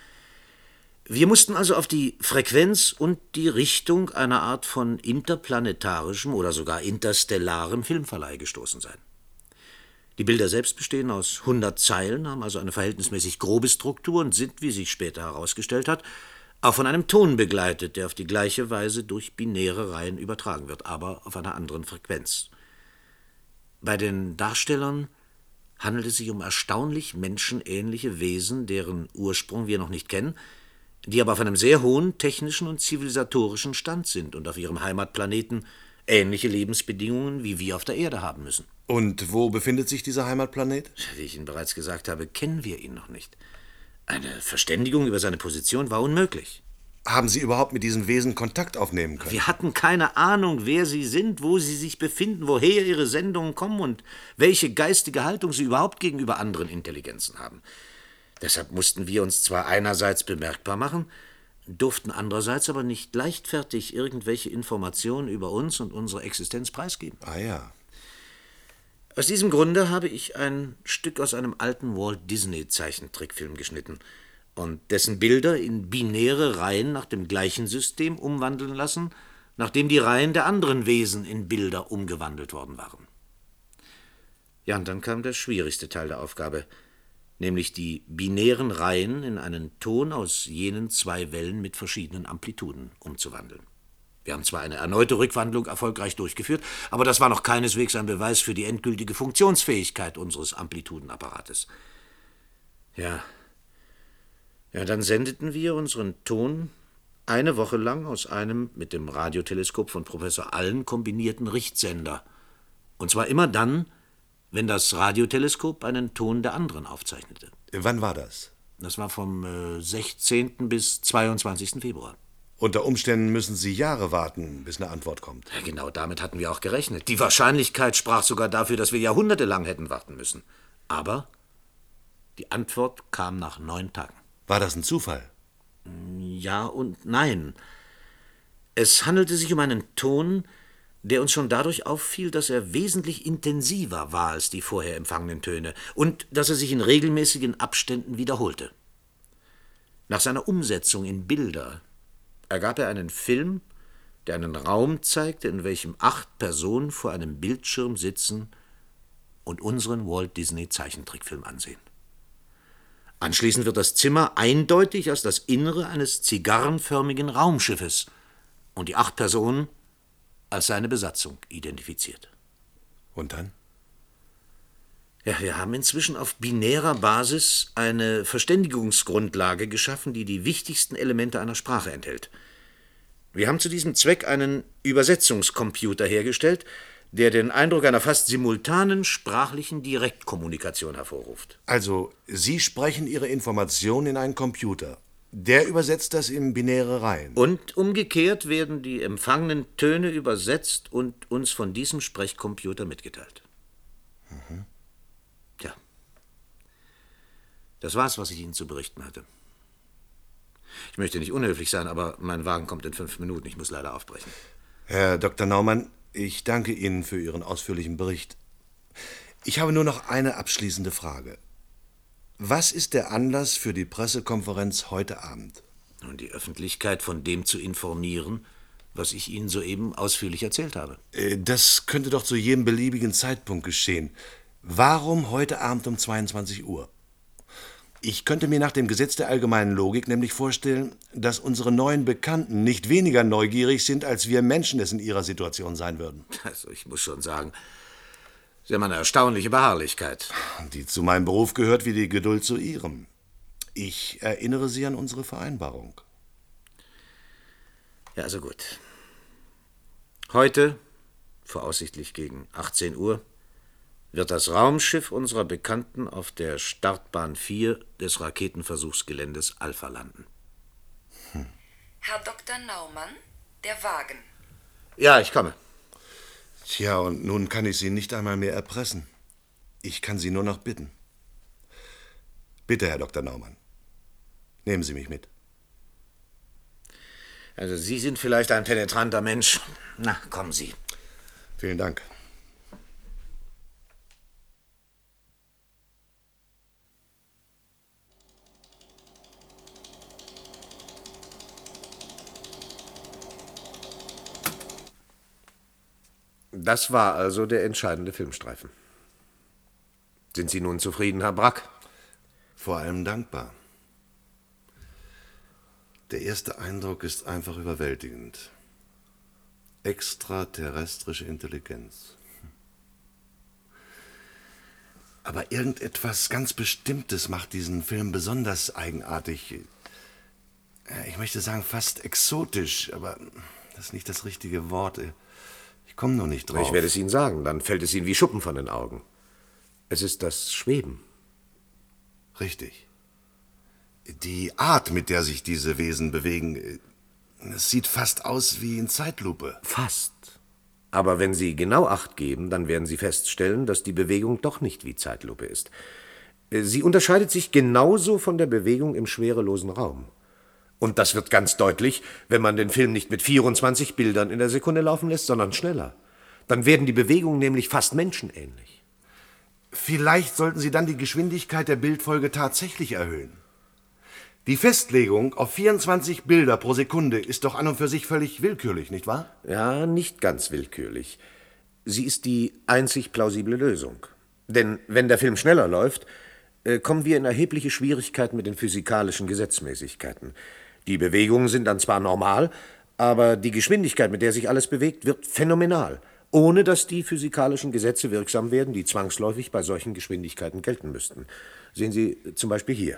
Wir mussten also auf die Frequenz und die Richtung einer Art von interplanetarischem oder sogar interstellarem Filmverleih gestoßen sein. Die Bilder selbst bestehen aus hundert Zeilen, haben also eine verhältnismäßig grobe Struktur und sind, wie sich später herausgestellt hat, auch von einem Ton begleitet, der auf die gleiche Weise durch binäre Reihen übertragen wird, aber auf einer anderen Frequenz. Bei den Darstellern handelt es sich um erstaunlich menschenähnliche Wesen, deren Ursprung wir noch nicht kennen, die aber auf einem sehr hohen technischen und zivilisatorischen Stand sind und auf ihrem Heimatplaneten ähnliche Lebensbedingungen wie wir auf der Erde haben müssen. Und wo befindet sich dieser Heimatplanet? Wie ich Ihnen bereits gesagt habe, kennen wir ihn noch nicht. Eine Verständigung über seine Position war unmöglich. Haben Sie überhaupt mit diesen Wesen Kontakt aufnehmen können? Wir hatten keine Ahnung, wer sie sind, wo sie sich befinden, woher ihre Sendungen kommen und welche geistige Haltung sie überhaupt gegenüber anderen Intelligenzen haben. Deshalb mussten wir uns zwar einerseits bemerkbar machen, durften andererseits aber nicht leichtfertig irgendwelche Informationen über uns und unsere Existenz preisgeben. Ah ja. Aus diesem Grunde habe ich ein Stück aus einem alten Walt-Disney-Zeichentrickfilm geschnitten und dessen Bilder in binäre Reihen nach dem gleichen System umwandeln lassen, nachdem die Reihen der anderen Wesen in Bilder umgewandelt worden waren. Ja, und dann kam der schwierigste Teil der Aufgabe, nämlich die binären Reihen in einen Ton aus jenen zwei Wellen mit verschiedenen Amplituden umzuwandeln. Wir haben zwar eine erneute Rückwandlung erfolgreich durchgeführt, aber das war noch keineswegs ein Beweis für die endgültige Funktionsfähigkeit unseres Amplitudenapparates. Ja, ja, dann sendeten wir unseren Ton eine Woche lang aus einem mit dem Radioteleskop von Professor Allen kombinierten Richtsender. Und zwar immer dann, wenn das Radioteleskop einen Ton der anderen aufzeichnete. Wann war das? Das war vom äh, sechzehnten bis zweiundzwanzigsten Februar. Unter Umständen müssen Sie Jahre warten, bis eine Antwort kommt. Ja, genau damit hatten wir auch gerechnet. Die Wahrscheinlichkeit sprach sogar dafür, dass wir jahrhundertelang hätten warten müssen. Aber die Antwort kam nach neun Tagen. War das ein Zufall? Ja und nein. Es handelte sich um einen Ton, der uns schon dadurch auffiel, dass er wesentlich intensiver war als die vorher empfangenen Töne und dass er sich in regelmäßigen Abständen wiederholte. Nach seiner Umsetzung in Bilder ergab er einen Film, der einen Raum zeigte, in welchem acht Personen vor einem Bildschirm sitzen und unseren Walt Disney Zeichentrickfilm ansehen. Anschließend wird das Zimmer eindeutig als das Innere eines zigarrenförmigen Raumschiffes und die acht Personen als seine Besatzung identifiziert. Und dann? Ja, wir haben inzwischen auf binärer Basis eine Verständigungsgrundlage geschaffen, die die wichtigsten Elemente einer Sprache enthält. Wir haben zu diesem Zweck einen Übersetzungscomputer hergestellt, der den Eindruck einer fast simultanen sprachlichen Direktkommunikation hervorruft. Also, Sie sprechen Ihre Informationen in einen Computer. Der übersetzt das in binäre Reihen. Und umgekehrt werden die empfangenen Töne übersetzt und uns von diesem Sprechcomputer mitgeteilt. Mhm. Tja. Das war's, was ich Ihnen zu berichten hatte. Ich möchte nicht unhöflich sein, aber mein Wagen kommt in fünf Minuten. Ich muss leider aufbrechen. Herr Doktor Naumann, ich danke Ihnen für Ihren ausführlichen Bericht. Ich habe nur noch eine abschließende Frage. Was ist der Anlass für die Pressekonferenz heute Abend? Und die Öffentlichkeit von dem zu informieren, was ich Ihnen soeben ausführlich erzählt habe. Das könnte doch zu jedem beliebigen Zeitpunkt geschehen. Warum heute Abend um zweiundzwanzig Uhr? Ich könnte mir nach dem Gesetz der allgemeinen Logik nämlich vorstellen, dass unsere neuen Bekannten nicht weniger neugierig sind, als wir Menschen es in ihrer Situation sein würden. Also ich muss schon sagen, Sie haben eine erstaunliche Beharrlichkeit. Die zu meinem Beruf gehört wie die Geduld zu Ihrem. Ich erinnere Sie an unsere Vereinbarung. Ja, also gut. Heute, voraussichtlich gegen achtzehn Uhr, wird das Raumschiff unserer Bekannten auf der Startbahn vier des Raketenversuchsgeländes Alpha landen. Hm. Herr Doktor Naumann, der Wagen. Ja, ich komme. Tja, und nun kann ich Sie nicht einmal mehr erpressen. Ich kann Sie nur noch bitten. Bitte, Herr Doktor Naumann, nehmen Sie mich mit. Also Sie sind vielleicht ein penetranter Mensch. Na, kommen Sie. Vielen Dank. Das war also der entscheidende Filmstreifen. Sind Sie nun zufrieden, Herr Brack? Vor allem dankbar. Der erste Eindruck ist einfach überwältigend. Extraterrestrische Intelligenz. Aber irgendetwas ganz Bestimmtes macht diesen Film besonders eigenartig. Ich möchte sagen, fast exotisch, aber das ist nicht das richtige Wort. Ich komme noch nicht drauf. Ich werde es Ihnen sagen, dann fällt es Ihnen wie Schuppen von den Augen. Es ist das Schweben. Richtig. Die Art, mit der sich diese Wesen bewegen, es sieht fast aus wie in Zeitlupe. Fast. Aber wenn Sie genau Acht geben, dann werden Sie feststellen, dass die Bewegung doch nicht wie Zeitlupe ist. Sie unterscheidet sich genauso von der Bewegung im schwerelosen Raum. Und das wird ganz deutlich, wenn man den Film nicht mit vierundzwanzig Bildern in der Sekunde laufen lässt, sondern schneller. Dann werden die Bewegungen nämlich fast menschenähnlich. Vielleicht sollten Sie dann die Geschwindigkeit der Bildfolge tatsächlich erhöhen. Die Festlegung auf vierundzwanzig Bilder pro Sekunde ist doch an und für sich völlig willkürlich, nicht wahr? Ja, nicht ganz willkürlich. Sie ist die einzig plausible Lösung. Denn wenn der Film schneller läuft, äh, kommen wir in erhebliche Schwierigkeiten mit den physikalischen Gesetzmäßigkeiten. Die Bewegungen sind dann zwar normal, aber die Geschwindigkeit, mit der sich alles bewegt, wird phänomenal, ohne dass die physikalischen Gesetze wirksam werden, die zwangsläufig bei solchen Geschwindigkeiten gelten müssten. Sehen Sie zum Beispiel hier.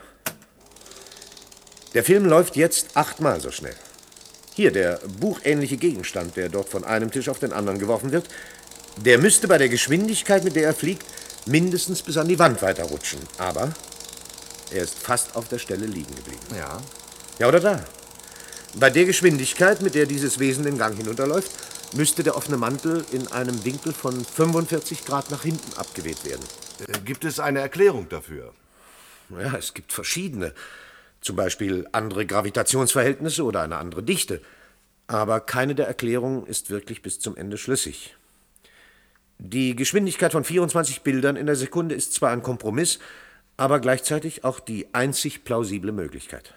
Der Film läuft jetzt achtmal so schnell. Hier, der buchähnliche Gegenstand, der dort von einem Tisch auf den anderen geworfen wird, der müsste bei der Geschwindigkeit, mit der er fliegt, mindestens bis an die Wand weiterrutschen. Aber er ist fast auf der Stelle liegen geblieben. Ja. Ja, oder da. Bei der Geschwindigkeit, mit der dieses Wesen den Gang hinunterläuft, müsste der offene Mantel in einem Winkel von fünfundvierzig Grad nach hinten abgeweht werden. Gibt es eine Erklärung dafür? Ja, es gibt verschiedene. Zum Beispiel andere Gravitationsverhältnisse oder eine andere Dichte. Aber keine der Erklärungen ist wirklich bis zum Ende schlüssig. Die Geschwindigkeit von vierundzwanzig Bildern in der Sekunde ist zwar ein Kompromiss, aber gleichzeitig auch die einzig plausible Möglichkeit.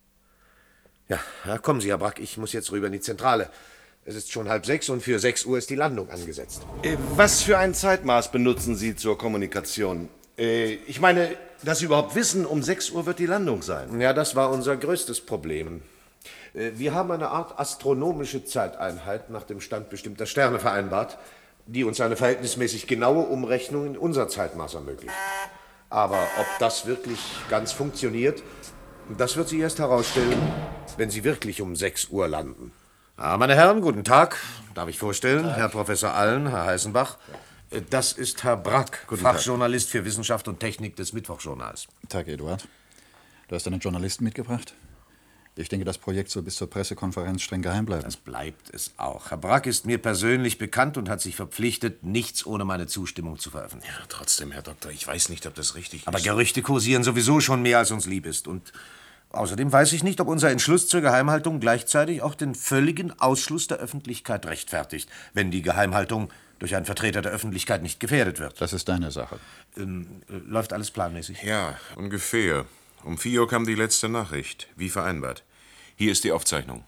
Ja, ja, kommen Sie, Herr Brack, ich muss jetzt rüber in die Zentrale. Es ist schon halb sechs und für sechs Uhr ist die Landung angesetzt. Was für ein Zeitmaß benutzen Sie zur Kommunikation? Ich meine, dass Sie überhaupt wissen, um sechs Uhr wird die Landung sein. Ja, das war unser größtes Problem. Wir haben eine Art astronomische Zeiteinheit nach dem Stand bestimmter Sterne vereinbart, die uns eine verhältnismäßig genaue Umrechnung in unser Zeitmaß ermöglicht. Aber ob das wirklich ganz funktioniert, das wird sich erst herausstellen, wenn Sie wirklich um sechs Uhr landen. Ah, meine Herren, guten Tag. Darf ich vorstellen? Tag. Herr Professor Allen, Herr Heißenbach. Das ist Herr Brack, guten Fachjournalist Tag. Für Wissenschaft und Technik des Mittwochjournals. Tag, Eduard. Du hast einen Journalisten mitgebracht? Ich denke, das Projekt soll bis zur Pressekonferenz streng geheim bleiben. Das bleibt es auch. Herr Brack ist mir persönlich bekannt und hat sich verpflichtet, nichts ohne meine Zustimmung zu veröffentlichen. Ja, trotzdem, Herr Doktor, ich weiß nicht, ob das richtig Aber ist. Aber Gerüchte kursieren sowieso schon mehr, als uns lieb ist. Und außerdem weiß ich nicht, ob unser Entschluss zur Geheimhaltung gleichzeitig auch den völligen Ausschluss der Öffentlichkeit rechtfertigt, wenn die Geheimhaltung durch einen Vertreter der Öffentlichkeit nicht gefährdet wird. Das ist deine Sache. Ähm, äh, läuft alles planmäßig? Ja, ungefähr. Um vier Uhr kam die letzte Nachricht, wie vereinbart. Hier ist die Aufzeichnung.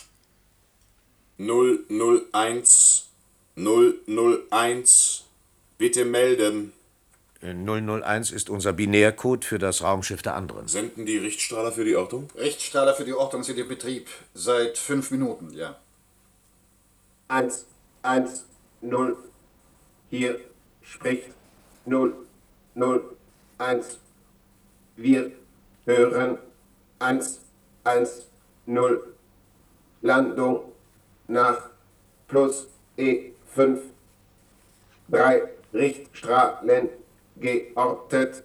null null eins null null eins. Bitte melden. null null eins ist unser Binärcode für das Raumschiff der anderen. Senden die Richtstrahler für die Ortung? Richtstrahler für die Ortung sind in Betrieb. Seit fünf Minuten, ja. eins eins null. Hier spricht null null eins. Wir hören eins eins null. Landung nach plus E fünf. Drei Richtstrahlen geortet.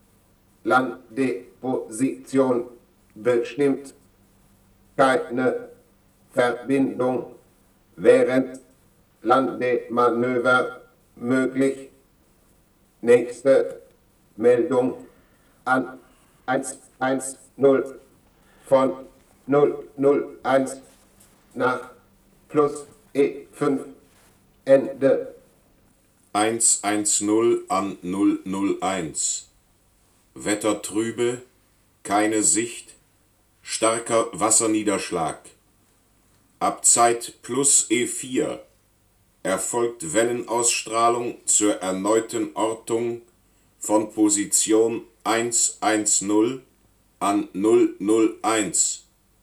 Landeposition bestimmt. Keine Verbindung während Landemanöver möglich. Nächste Meldung an eins eins null von null null eins nach plus E fünf. Ende. eins eins null an null null eins. Wetter trübe, keine Sicht, starker Wasserniederschlag. Ab Zeit plus E vier erfolgt Wellenausstrahlung zur erneuten Ortung von Position eins eins null an null null eins.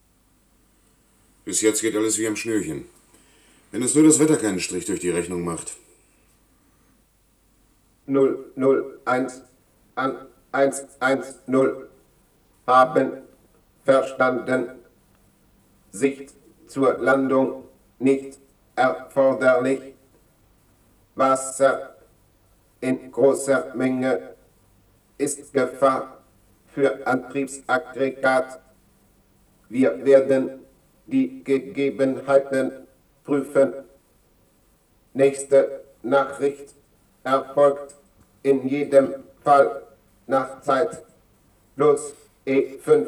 Bis jetzt geht alles wie am Schnürchen. Wenn es nur das Wetter keinen Strich durch die Rechnung macht. null null eins an eins eins null. Haben verstanden. Sicht zur Landung nicht erforderlich. Wasser in großer Menge ist Gefahr für Antriebsaggregat. Wir werden die Gegebenheiten prüfen. Nächste Nachricht erfolgt in jedem Fall nach Zeit plus E fünf.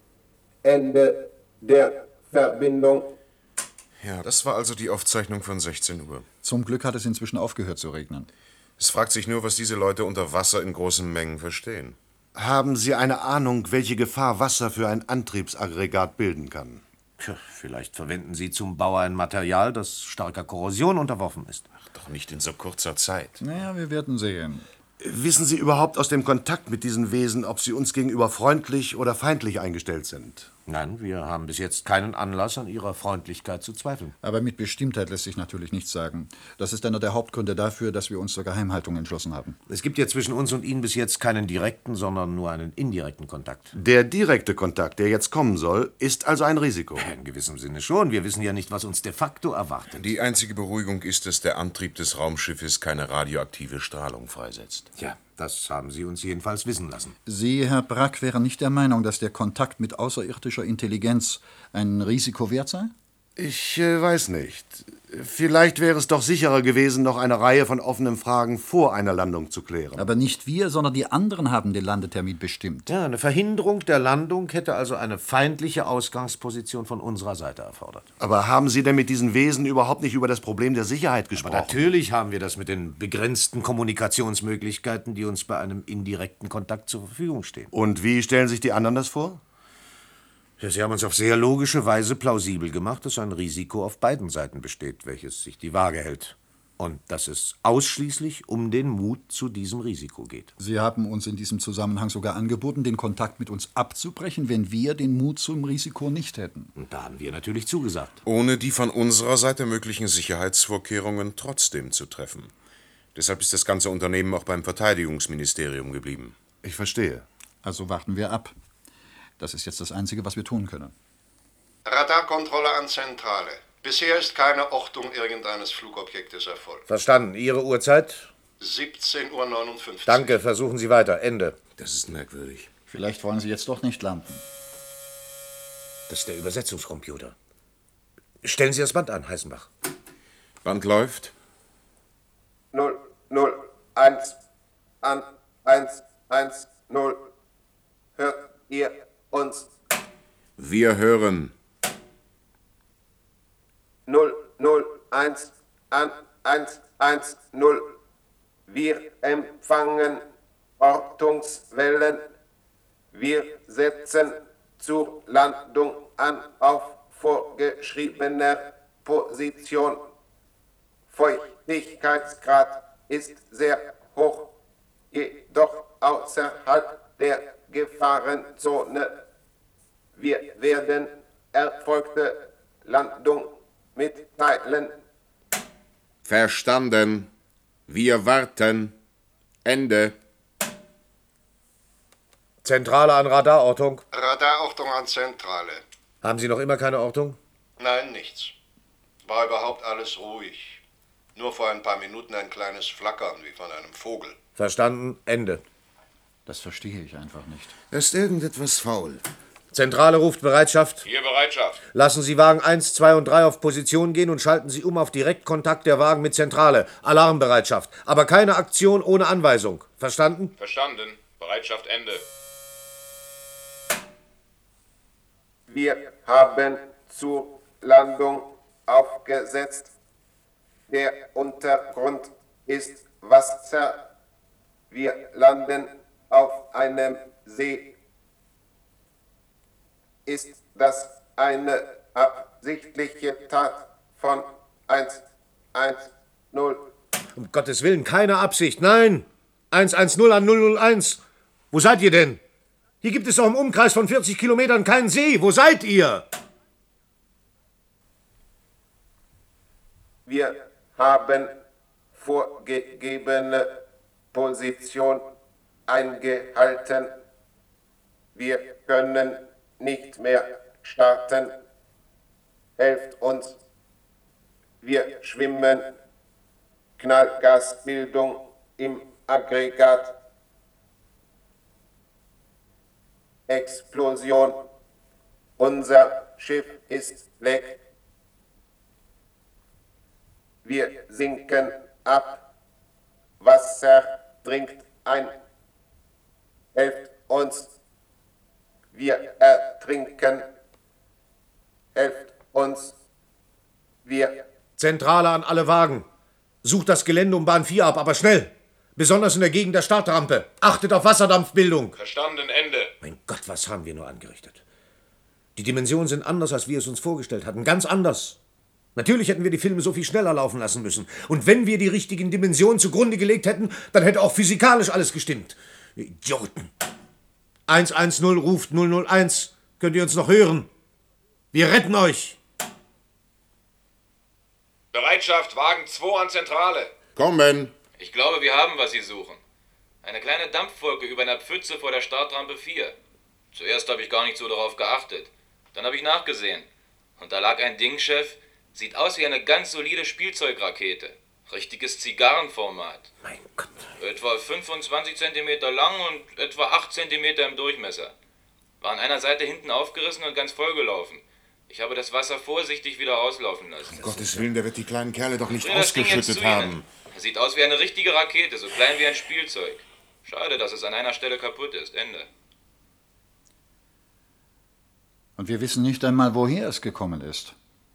Ende der Verbindung. Ja, das war also die Aufzeichnung von sechzehn Uhr. Zum Glück hat es inzwischen aufgehört zu regnen. Es fragt sich nur, was diese Leute unter Wasser in großen Mengen verstehen. Haben Sie eine Ahnung, welche Gefahr Wasser für ein Antriebsaggregat bilden kann? Tja, vielleicht verwenden Sie zum Bau ein Material, das starker Korrosion unterworfen ist. Ach, doch nicht in so kurzer Zeit. Naja, wir werden sehen. Wissen Sie überhaupt aus dem Kontakt mit diesen Wesen, ob sie uns gegenüber freundlich oder feindlich eingestellt sind? Nein, wir haben bis jetzt keinen Anlass, an ihrer Freundlichkeit zu zweifeln. Aber mit Bestimmtheit lässt sich natürlich nichts sagen. Das ist einer der Hauptgründe dafür, dass wir uns zur Geheimhaltung entschlossen haben. Es gibt ja zwischen uns und Ihnen bis jetzt keinen direkten, sondern nur einen indirekten Kontakt. Der direkte Kontakt, der jetzt kommen soll, ist also ein Risiko. In gewissem Sinne schon. Wir wissen ja nicht, was uns de facto erwartet. Die einzige Beruhigung ist, dass der Antrieb des Raumschiffes keine radioaktive Strahlung freisetzt. Ja, das haben Sie uns jedenfalls wissen lassen. Sie, Herr Brack, wären nicht der Meinung, dass der Kontakt mit außerirdischer Intelligenz ein Risiko wert sei? Ich äh, weiß nicht. Vielleicht wäre es doch sicherer gewesen, noch eine Reihe von offenen Fragen vor einer Landung zu klären. Aber nicht wir, sondern die anderen haben den Landetermin bestimmt. Ja, eine Verhinderung der Landung hätte also eine feindliche Ausgangsposition von unserer Seite erfordert. Aber haben Sie denn mit diesen Wesen überhaupt nicht über das Problem der Sicherheit gesprochen? Aber natürlich haben wir das mit den begrenzten Kommunikationsmöglichkeiten, die uns bei einem indirekten Kontakt zur Verfügung stehen. Und wie stellen sich die anderen das vor? Ja, Sie haben uns auf sehr logische Weise plausibel gemacht, dass ein Risiko auf beiden Seiten besteht, welches sich die Waage hält. Und dass es ausschließlich um den Mut zu diesem Risiko geht. Sie haben uns in diesem Zusammenhang sogar angeboten, den Kontakt mit uns abzubrechen, wenn wir den Mut zum Risiko nicht hätten. Und da haben wir natürlich zugesagt. Ohne die von unserer Seite möglichen Sicherheitsvorkehrungen trotzdem zu treffen. Deshalb ist das ganze Unternehmen auch beim Verteidigungsministerium geblieben. Ich verstehe. Also warten wir ab. Das ist jetzt das Einzige, was wir tun können. Radarkontrolle an Zentrale. Bisher ist keine Ortung irgendeines Flugobjektes erfolgt. Verstanden. Ihre Uhrzeit? siebzehn Uhr neunundfünfzig. Danke, versuchen Sie weiter. Ende. Das ist merkwürdig. Vielleicht wollen Sie jetzt doch nicht landen. Das ist der Übersetzungscomputer. Stellen Sie das Band an, Heißenbach. Band läuft. null, null, eins, an, eins, eins, null. Hört ihr uns? Wir hören. null, null, eins, an, eins, eins, null. Wir empfangen Ortungswellen. Wir setzen zur Landung an auf vorgeschriebener Position. Feuchtigkeitsgrad ist sehr hoch, jedoch außerhalb der Gefahrenzone. Wir werden erfolgte Landung mitteilen. Verstanden. Wir warten. Ende. Zentrale an Radarortung. Radarortung an Zentrale. Haben Sie noch immer keine Ortung? Nein, nichts. War überhaupt alles ruhig. Nur vor ein paar Minuten ein kleines Flackern wie von einem Vogel. Verstanden. Ende. Das verstehe ich einfach nicht. Ist irgendetwas faul? Zentrale ruft Bereitschaft. Hier Bereitschaft. Lassen Sie Wagen eins, zwei und drei auf Position gehen und schalten Sie um auf Direktkontakt der Wagen mit Zentrale. Alarmbereitschaft. Aber keine Aktion ohne Anweisung. Verstanden? Verstanden. Bereitschaft Ende. Wir haben zur Landung aufgesetzt. Der Untergrund ist Wasser. Wir landen auf einem See. Ist das eine absichtliche Tat von eins eins null? Um Gottes Willen, keine Absicht. Nein! eins eins null an null null eins. Wo seid ihr denn? Hier gibt es doch im Umkreis von vierzig Kilometern keinen See. Wo seid ihr? Wir haben vorgegebene Position eingehalten. Wir können nicht mehr starten. Helft uns. Wir schwimmen. Knallgasbildung im Aggregat. Explosion. Unser Schiff ist weg. Wir sinken ab. Wasser dringt ein. Helft uns. Wir ertrinken. Helft uns. Wir. Zentrale an alle Wagen. Sucht das Gelände um Bahn vier ab, aber schnell. Besonders in der Gegend der Startrampe. Achtet auf Wasserdampfbildung. Verstanden, Ende. Mein Gott, was haben wir nur angerichtet? Die Dimensionen sind anders, als wir es uns vorgestellt hatten. Ganz anders. Natürlich hätten wir die Filme so viel schneller laufen lassen müssen. Und wenn wir die richtigen Dimensionen zugrunde gelegt hätten, dann hätte auch physikalisch alles gestimmt. Ihr Idioten. eins eins null ruft null null eins. Könnt ihr uns noch hören? Wir retten euch. Bereitschaft, Wagen zwei an Zentrale. Kommen. Ich glaube, wir haben, was Sie suchen. Eine kleine Dampfwolke über einer Pfütze vor der Startrampe vier. Zuerst habe ich gar nicht so darauf geachtet. Dann habe ich nachgesehen. Und da lag ein Ding, Chef, sieht aus wie eine ganz solide Spielzeugrakete. Richtiges Zigarrenformat. Mein Gott. Etwa fünfundzwanzig Zentimeter lang und etwa acht Zentimeter im Durchmesser. War an einer Seite hinten aufgerissen und ganz vollgelaufen. Ich habe das Wasser vorsichtig wieder rauslaufen lassen. Um Gottes Willen, der wird die kleinen Kerle doch nicht Bring das Ding jetzt ausgeschüttet zu Ihnen. haben. Er sieht aus wie eine richtige Rakete, so klein wie ein Spielzeug. Schade, dass es an einer Stelle kaputt ist. Ende. Und wir wissen nicht einmal, woher es gekommen ist.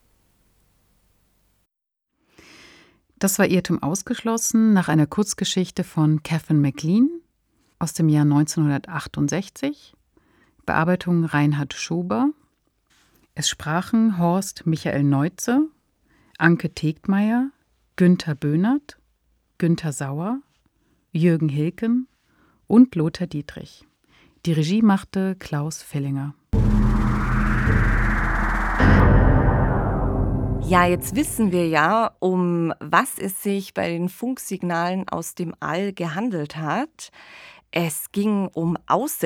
Das war Irrtum ausgeschlossen nach einer Kurzgeschichte von Catherine McLean aus dem Jahr neunzehnhundertachtundsechzig. Bearbeitung Reinhard Schober. Es sprachen Horst Michael Neutze, Anke Tegtmeier, Günther Böhnert, Günther Sauer, Jürgen Hilken und Lothar Dietrich. Die Regie machte Klaus Fillinger. Ja, jetzt wissen wir ja, um was es sich bei den Funksignalen aus dem All gehandelt hat. Es ging um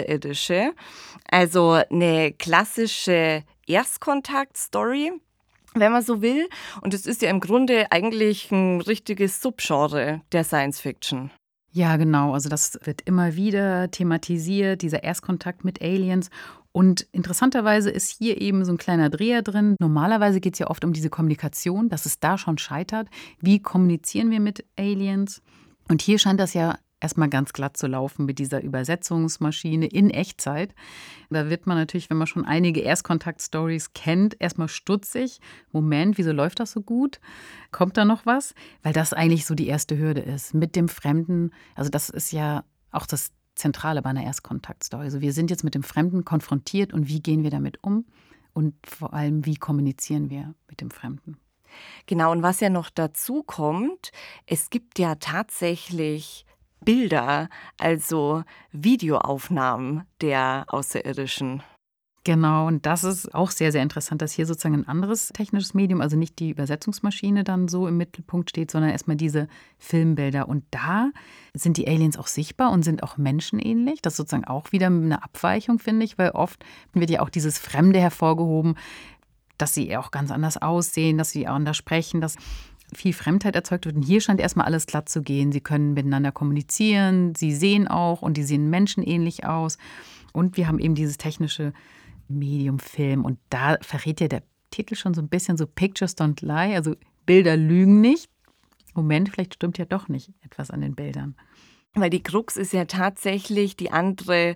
Außerirdische, also eine klassische Erstkontakt-Story. wenn man so will. Und es ist ja im Grunde eigentlich ein richtiges Subgenre der Science Fiction. Ja, genau. Also das wird immer wieder thematisiert, dieser Erstkontakt mit Aliens. Und interessanterweise ist hier eben so ein kleiner Dreher drin. Normalerweise geht es ja oft um diese Kommunikation, dass es da schon scheitert. Wie kommunizieren wir mit Aliens? Und hier scheint das ja erstmal ganz glatt zu laufen mit dieser Übersetzungsmaschine in Echtzeit. Da wird man natürlich, wenn man schon einige Erstkontakt-Stories kennt, erstmal stutzig. Moment, wieso läuft das so gut? Kommt da noch was? Weil das eigentlich so die erste Hürde ist. Mit dem Fremden, also das ist ja auch das Zentrale bei einer Erstkontakt-Story. Also wir sind jetzt mit dem Fremden konfrontiert und wie gehen wir damit um? Und vor allem, wie kommunizieren wir mit dem Fremden? Genau, und was ja noch dazu kommt, es gibt ja tatsächlich Bilder, also Videoaufnahmen der Außerirdischen. Genau, und das ist auch sehr, sehr interessant, dass hier sozusagen ein anderes technisches Medium, also nicht die Übersetzungsmaschine dann so im Mittelpunkt steht, sondern erstmal diese Filmbilder. Und da sind die Aliens auch sichtbar und sind auch menschenähnlich. Das ist sozusagen auch wieder eine Abweichung, finde ich, weil oft wird ja auch dieses Fremde hervorgehoben, dass sie auch ganz anders aussehen, dass sie anders sprechen, dass viel Fremdheit erzeugt wird. Und hier scheint erstmal alles glatt zu gehen. Sie können miteinander kommunizieren, sie sehen auch und die sehen menschenähnlich aus. Und wir haben eben dieses technische Medium Film. Und da verrät ja der Titel schon so ein bisschen so Pictures don't lie, also Bilder lügen nicht. Moment, vielleicht stimmt ja doch nicht etwas an den Bildern. Weil die Krux ist ja tatsächlich die andere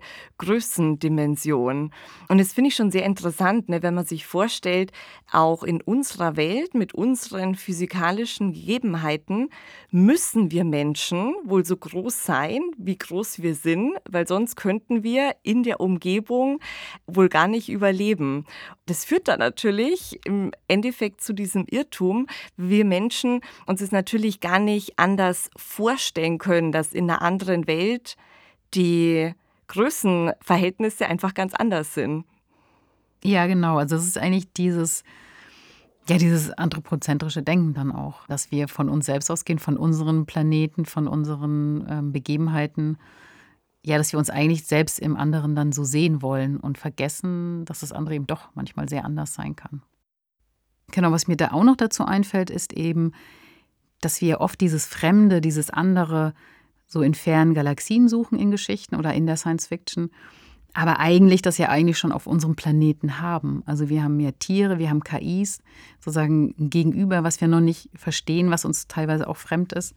Größendimension. Und das finde ich schon sehr interessant, ne, wenn man sich vorstellt, auch in unserer Welt mit unseren physikalischen Gegebenheiten müssen wir Menschen wohl so groß sein, wie groß wir sind, weil sonst könnten wir in der Umgebung wohl gar nicht überleben. Das führt dann natürlich im Endeffekt zu diesem Irrtum, wir Menschen uns es natürlich gar nicht anders vorstellen können, dass in einer anderen Welt die Größenverhältnisse einfach ganz anders sind. Ja, genau. Also es ist eigentlich dieses, ja, dieses anthropozentrische Denken dann auch, dass wir von uns selbst ausgehen, von unseren Planeten, von unseren ähm, Begebenheiten. Ja, dass wir uns eigentlich selbst im anderen dann so sehen wollen und vergessen, dass das andere eben doch manchmal sehr anders sein kann. Genau, was mir da auch noch dazu einfällt, ist eben, dass wir oft dieses Fremde, dieses andere so in fernen Galaxien suchen in Geschichten oder in der Science Fiction, aber eigentlich das ja eigentlich schon auf unserem Planeten haben. Also wir haben ja Tiere, wir haben K Is, sozusagen ein Gegenüber, was wir noch nicht verstehen, was uns teilweise auch fremd ist.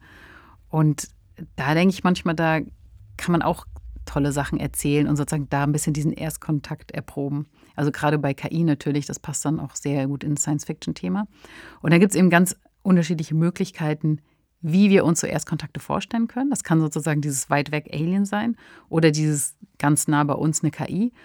Und da denke ich manchmal, da kann man auch tolle Sachen erzählen und sozusagen da ein bisschen diesen Erstkontakt erproben. Also gerade bei K I natürlich, das passt dann auch sehr gut ins Science-Fiction-Thema. Und da gibt es eben ganz unterschiedliche Möglichkeiten, wie wir uns so Erstkontakte vorstellen können. Das kann sozusagen dieses weit weg Alien sein oder dieses ganz nah bei uns eine K I.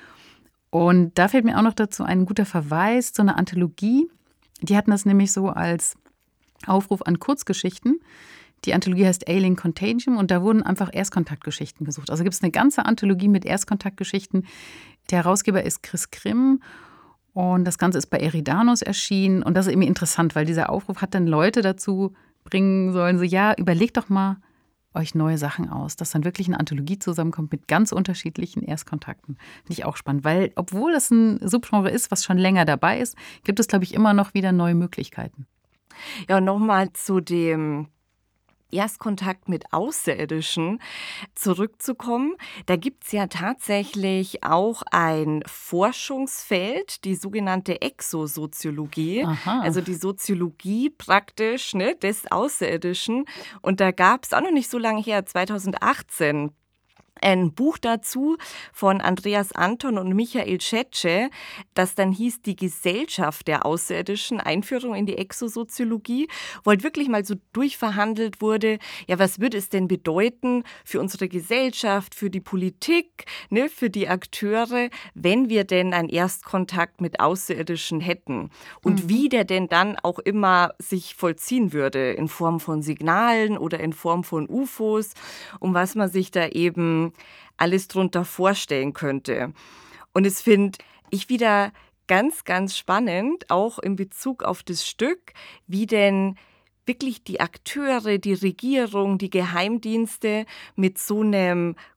Und da fällt mir auch noch dazu ein guter Verweis zu einer Anthologie. Die hatten das nämlich so als Aufruf an Kurzgeschichten. Die Anthologie heißt Alien Contagium und da wurden einfach Erstkontaktgeschichten gesucht. Also gibt es eine ganze Anthologie mit Erstkontaktgeschichten. Der Herausgeber ist Chris Grimm und das Ganze ist bei Eridanos erschienen. Und das ist irgendwie interessant, weil dieser Aufruf hat dann Leute dazu bringen sollen, so ja, überlegt doch mal euch neue Sachen aus, dass dann wirklich eine Anthologie zusammenkommt mit ganz unterschiedlichen Erstkontakten. Finde ich auch spannend, weil obwohl das ein Subgenre ist, was schon länger dabei ist, gibt es, glaube ich, immer noch wieder neue Möglichkeiten. Ja, und nochmal zu dem Erstkontakt mit Außerirdischen zurückzukommen. Da gibt es ja tatsächlich auch ein Forschungsfeld, die sogenannte Exosoziologie, Aha. also die Soziologie praktisch, ne, des Außerirdischen. Und da gab es auch noch nicht so lange her, zweitausendachtzehn, ein Buch dazu von Andreas Anton und Michael Schetsche, das dann hieß Die Gesellschaft der Außerirdischen, Einführung in die Exosoziologie, wo halt wirklich mal so durchverhandelt wurde, ja, was würde es denn bedeuten für unsere Gesellschaft, für die Politik, ne, für die Akteure, wenn wir denn einen Erstkontakt mit Außerirdischen hätten und mhm. wie der denn dann auch immer sich vollziehen würde, in Form von Signalen oder in Form von U F Os, um was man sich da eben alles drunter vorstellen könnte. Und es finde ich wieder ganz, ganz spannend, auch in Bezug auf das Stück, wie denn wirklich die Akteure, die Regierung, die Geheimdienste mit so einem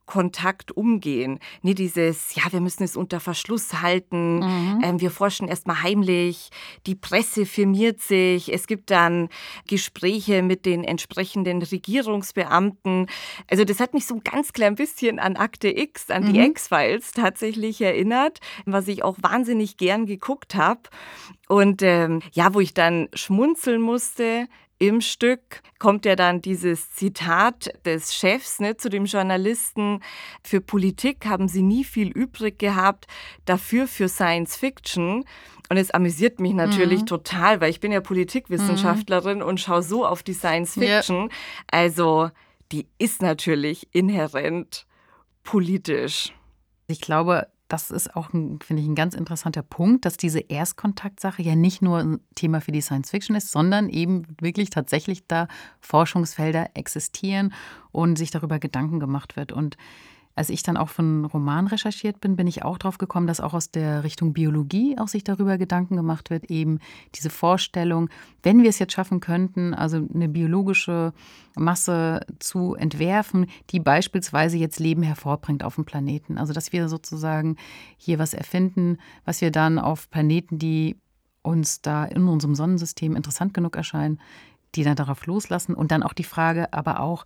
Kontakt umgehen. Nee, dieses, ja, wir müssen es unter Verschluss halten, mhm. ähm, wir forschen erstmal heimlich, die Presse firmiert sich, es gibt dann Gespräche mit den entsprechenden Regierungsbeamten. Also das hat mich so ein ganz klein bisschen an Akte X, an die mhm. X-Files tatsächlich erinnert, was ich auch wahnsinnig gern geguckt habe. Und ähm, ja, wo ich dann schmunzeln musste, im Stück kommt ja dann dieses Zitat des Chefs, ne, zu dem Journalisten: Für Politik haben sie nie viel übrig gehabt, dafür für Science Fiction. Und es amüsiert mich natürlich mhm. total, weil ich bin ja Politikwissenschaftlerin mhm. und schaue so auf die Science Fiction. Ja. Also die ist natürlich inhärent politisch. Ich glaube, das ist auch, finde ich, ein ganz interessanter Punkt, dass diese Erstkontaktsache ja nicht nur ein Thema für die Science Fiction ist, sondern eben wirklich tatsächlich da Forschungsfelder existieren und sich darüber Gedanken gemacht wird. Und als ich dann auch für einen Roman recherchiert bin, bin ich auch drauf gekommen, dass auch aus der Richtung Biologie auch sich darüber Gedanken gemacht wird, eben diese Vorstellung, wenn wir es jetzt schaffen könnten, also eine biologische Masse zu entwerfen, die beispielsweise jetzt Leben hervorbringt auf dem Planeten. Also dass wir sozusagen hier was erfinden, was wir dann auf Planeten, die uns da in unserem Sonnensystem interessant genug erscheinen, die dann darauf loslassen. Und dann auch die Frage, aber auch,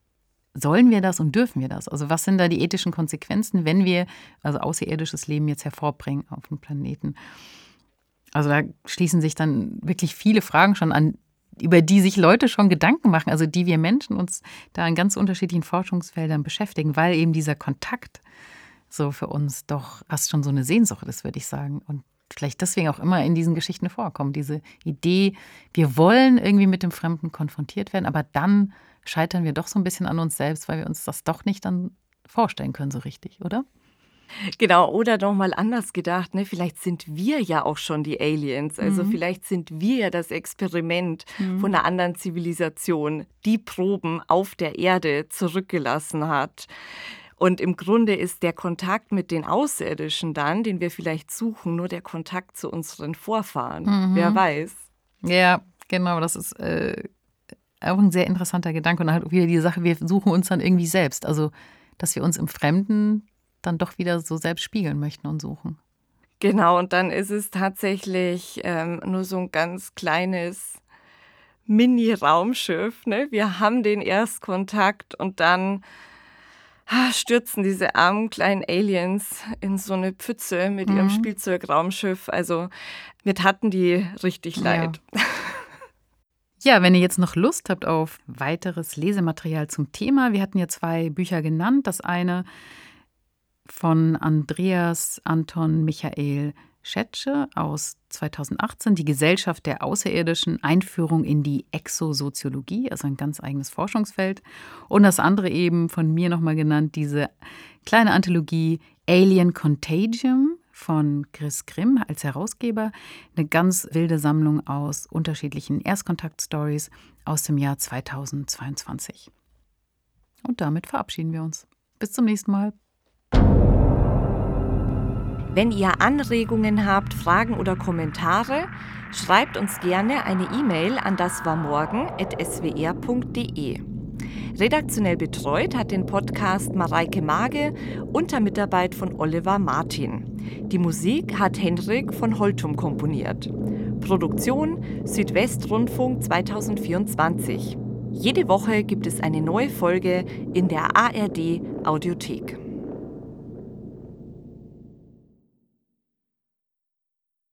sollen wir das und dürfen wir das? Also was sind da die ethischen Konsequenzen, wenn wir also außerirdisches Leben jetzt hervorbringen auf dem Planeten? Also da schließen sich dann wirklich viele Fragen schon an, über die sich Leute schon Gedanken machen, also die wir Menschen uns da in ganz unterschiedlichen Forschungsfeldern beschäftigen, weil eben dieser Kontakt so für uns doch fast schon so eine Sehnsucht ist, würde ich sagen. Und vielleicht deswegen auch immer in diesen Geschichten vorkommen, diese Idee, wir wollen irgendwie mit dem Fremden konfrontiert werden, aber dann scheitern wir doch so ein bisschen an uns selbst, weil wir uns das doch nicht dann vorstellen können so richtig, oder? Genau, oder noch mal anders gedacht, ne? Vielleicht sind wir ja auch schon die Aliens, also mhm. vielleicht sind wir ja das Experiment mhm. von einer anderen Zivilisation, die Proben auf der Erde zurückgelassen hat. Und im Grunde ist der Kontakt mit den Außerirdischen dann, den wir vielleicht suchen, nur der Kontakt zu unseren Vorfahren. Mhm. Wer weiß. Ja, genau, das ist äh auch ein sehr interessanter Gedanke und halt wieder die Sache, wir suchen uns dann irgendwie selbst. Also, dass wir uns im Fremden dann doch wieder so selbst spiegeln möchten und suchen. Genau, und dann ist es tatsächlich ähm, nur so ein ganz kleines Mini-Raumschiff. Ne? Wir haben den Erstkontakt und dann ah, stürzen diese armen kleinen Aliens in so eine Pfütze mit mhm. ihrem Spielzeugraumschiff. Also, mir taten die richtig leid. Ja. Ja, wenn ihr jetzt noch Lust habt auf weiteres Lesematerial zum Thema, wir hatten ja zwei Bücher genannt. Das eine von Andreas Anton Michael Schetsche aus zweitausendachtzehn, die Gesellschaft der Außerirdischen, Einführung in die Exosoziologie, also ein ganz eigenes Forschungsfeld. Und das andere eben von mir nochmal genannt, diese kleine Anthologie Alien Contagium von Chris Grimm als Herausgeber. Eine ganz wilde Sammlung aus unterschiedlichen Erstkontakt-Stories aus dem Jahr zweitausendzweiundzwanzig. Und damit verabschieden wir uns. Bis zum nächsten Mal. Wenn ihr Anregungen habt, Fragen oder Kommentare, schreibt uns gerne eine E-Mail an daswarmorgen at s w r punkt d e. Redaktionell betreut hat den Podcast Mareike Mage unter Mitarbeit von Oliver Martin. Die Musik hat Henrik von Holtum komponiert. Produktion Südwestrundfunk zweitausendvierundzwanzig. Jede Woche gibt es eine neue Folge in der A R D Audiothek.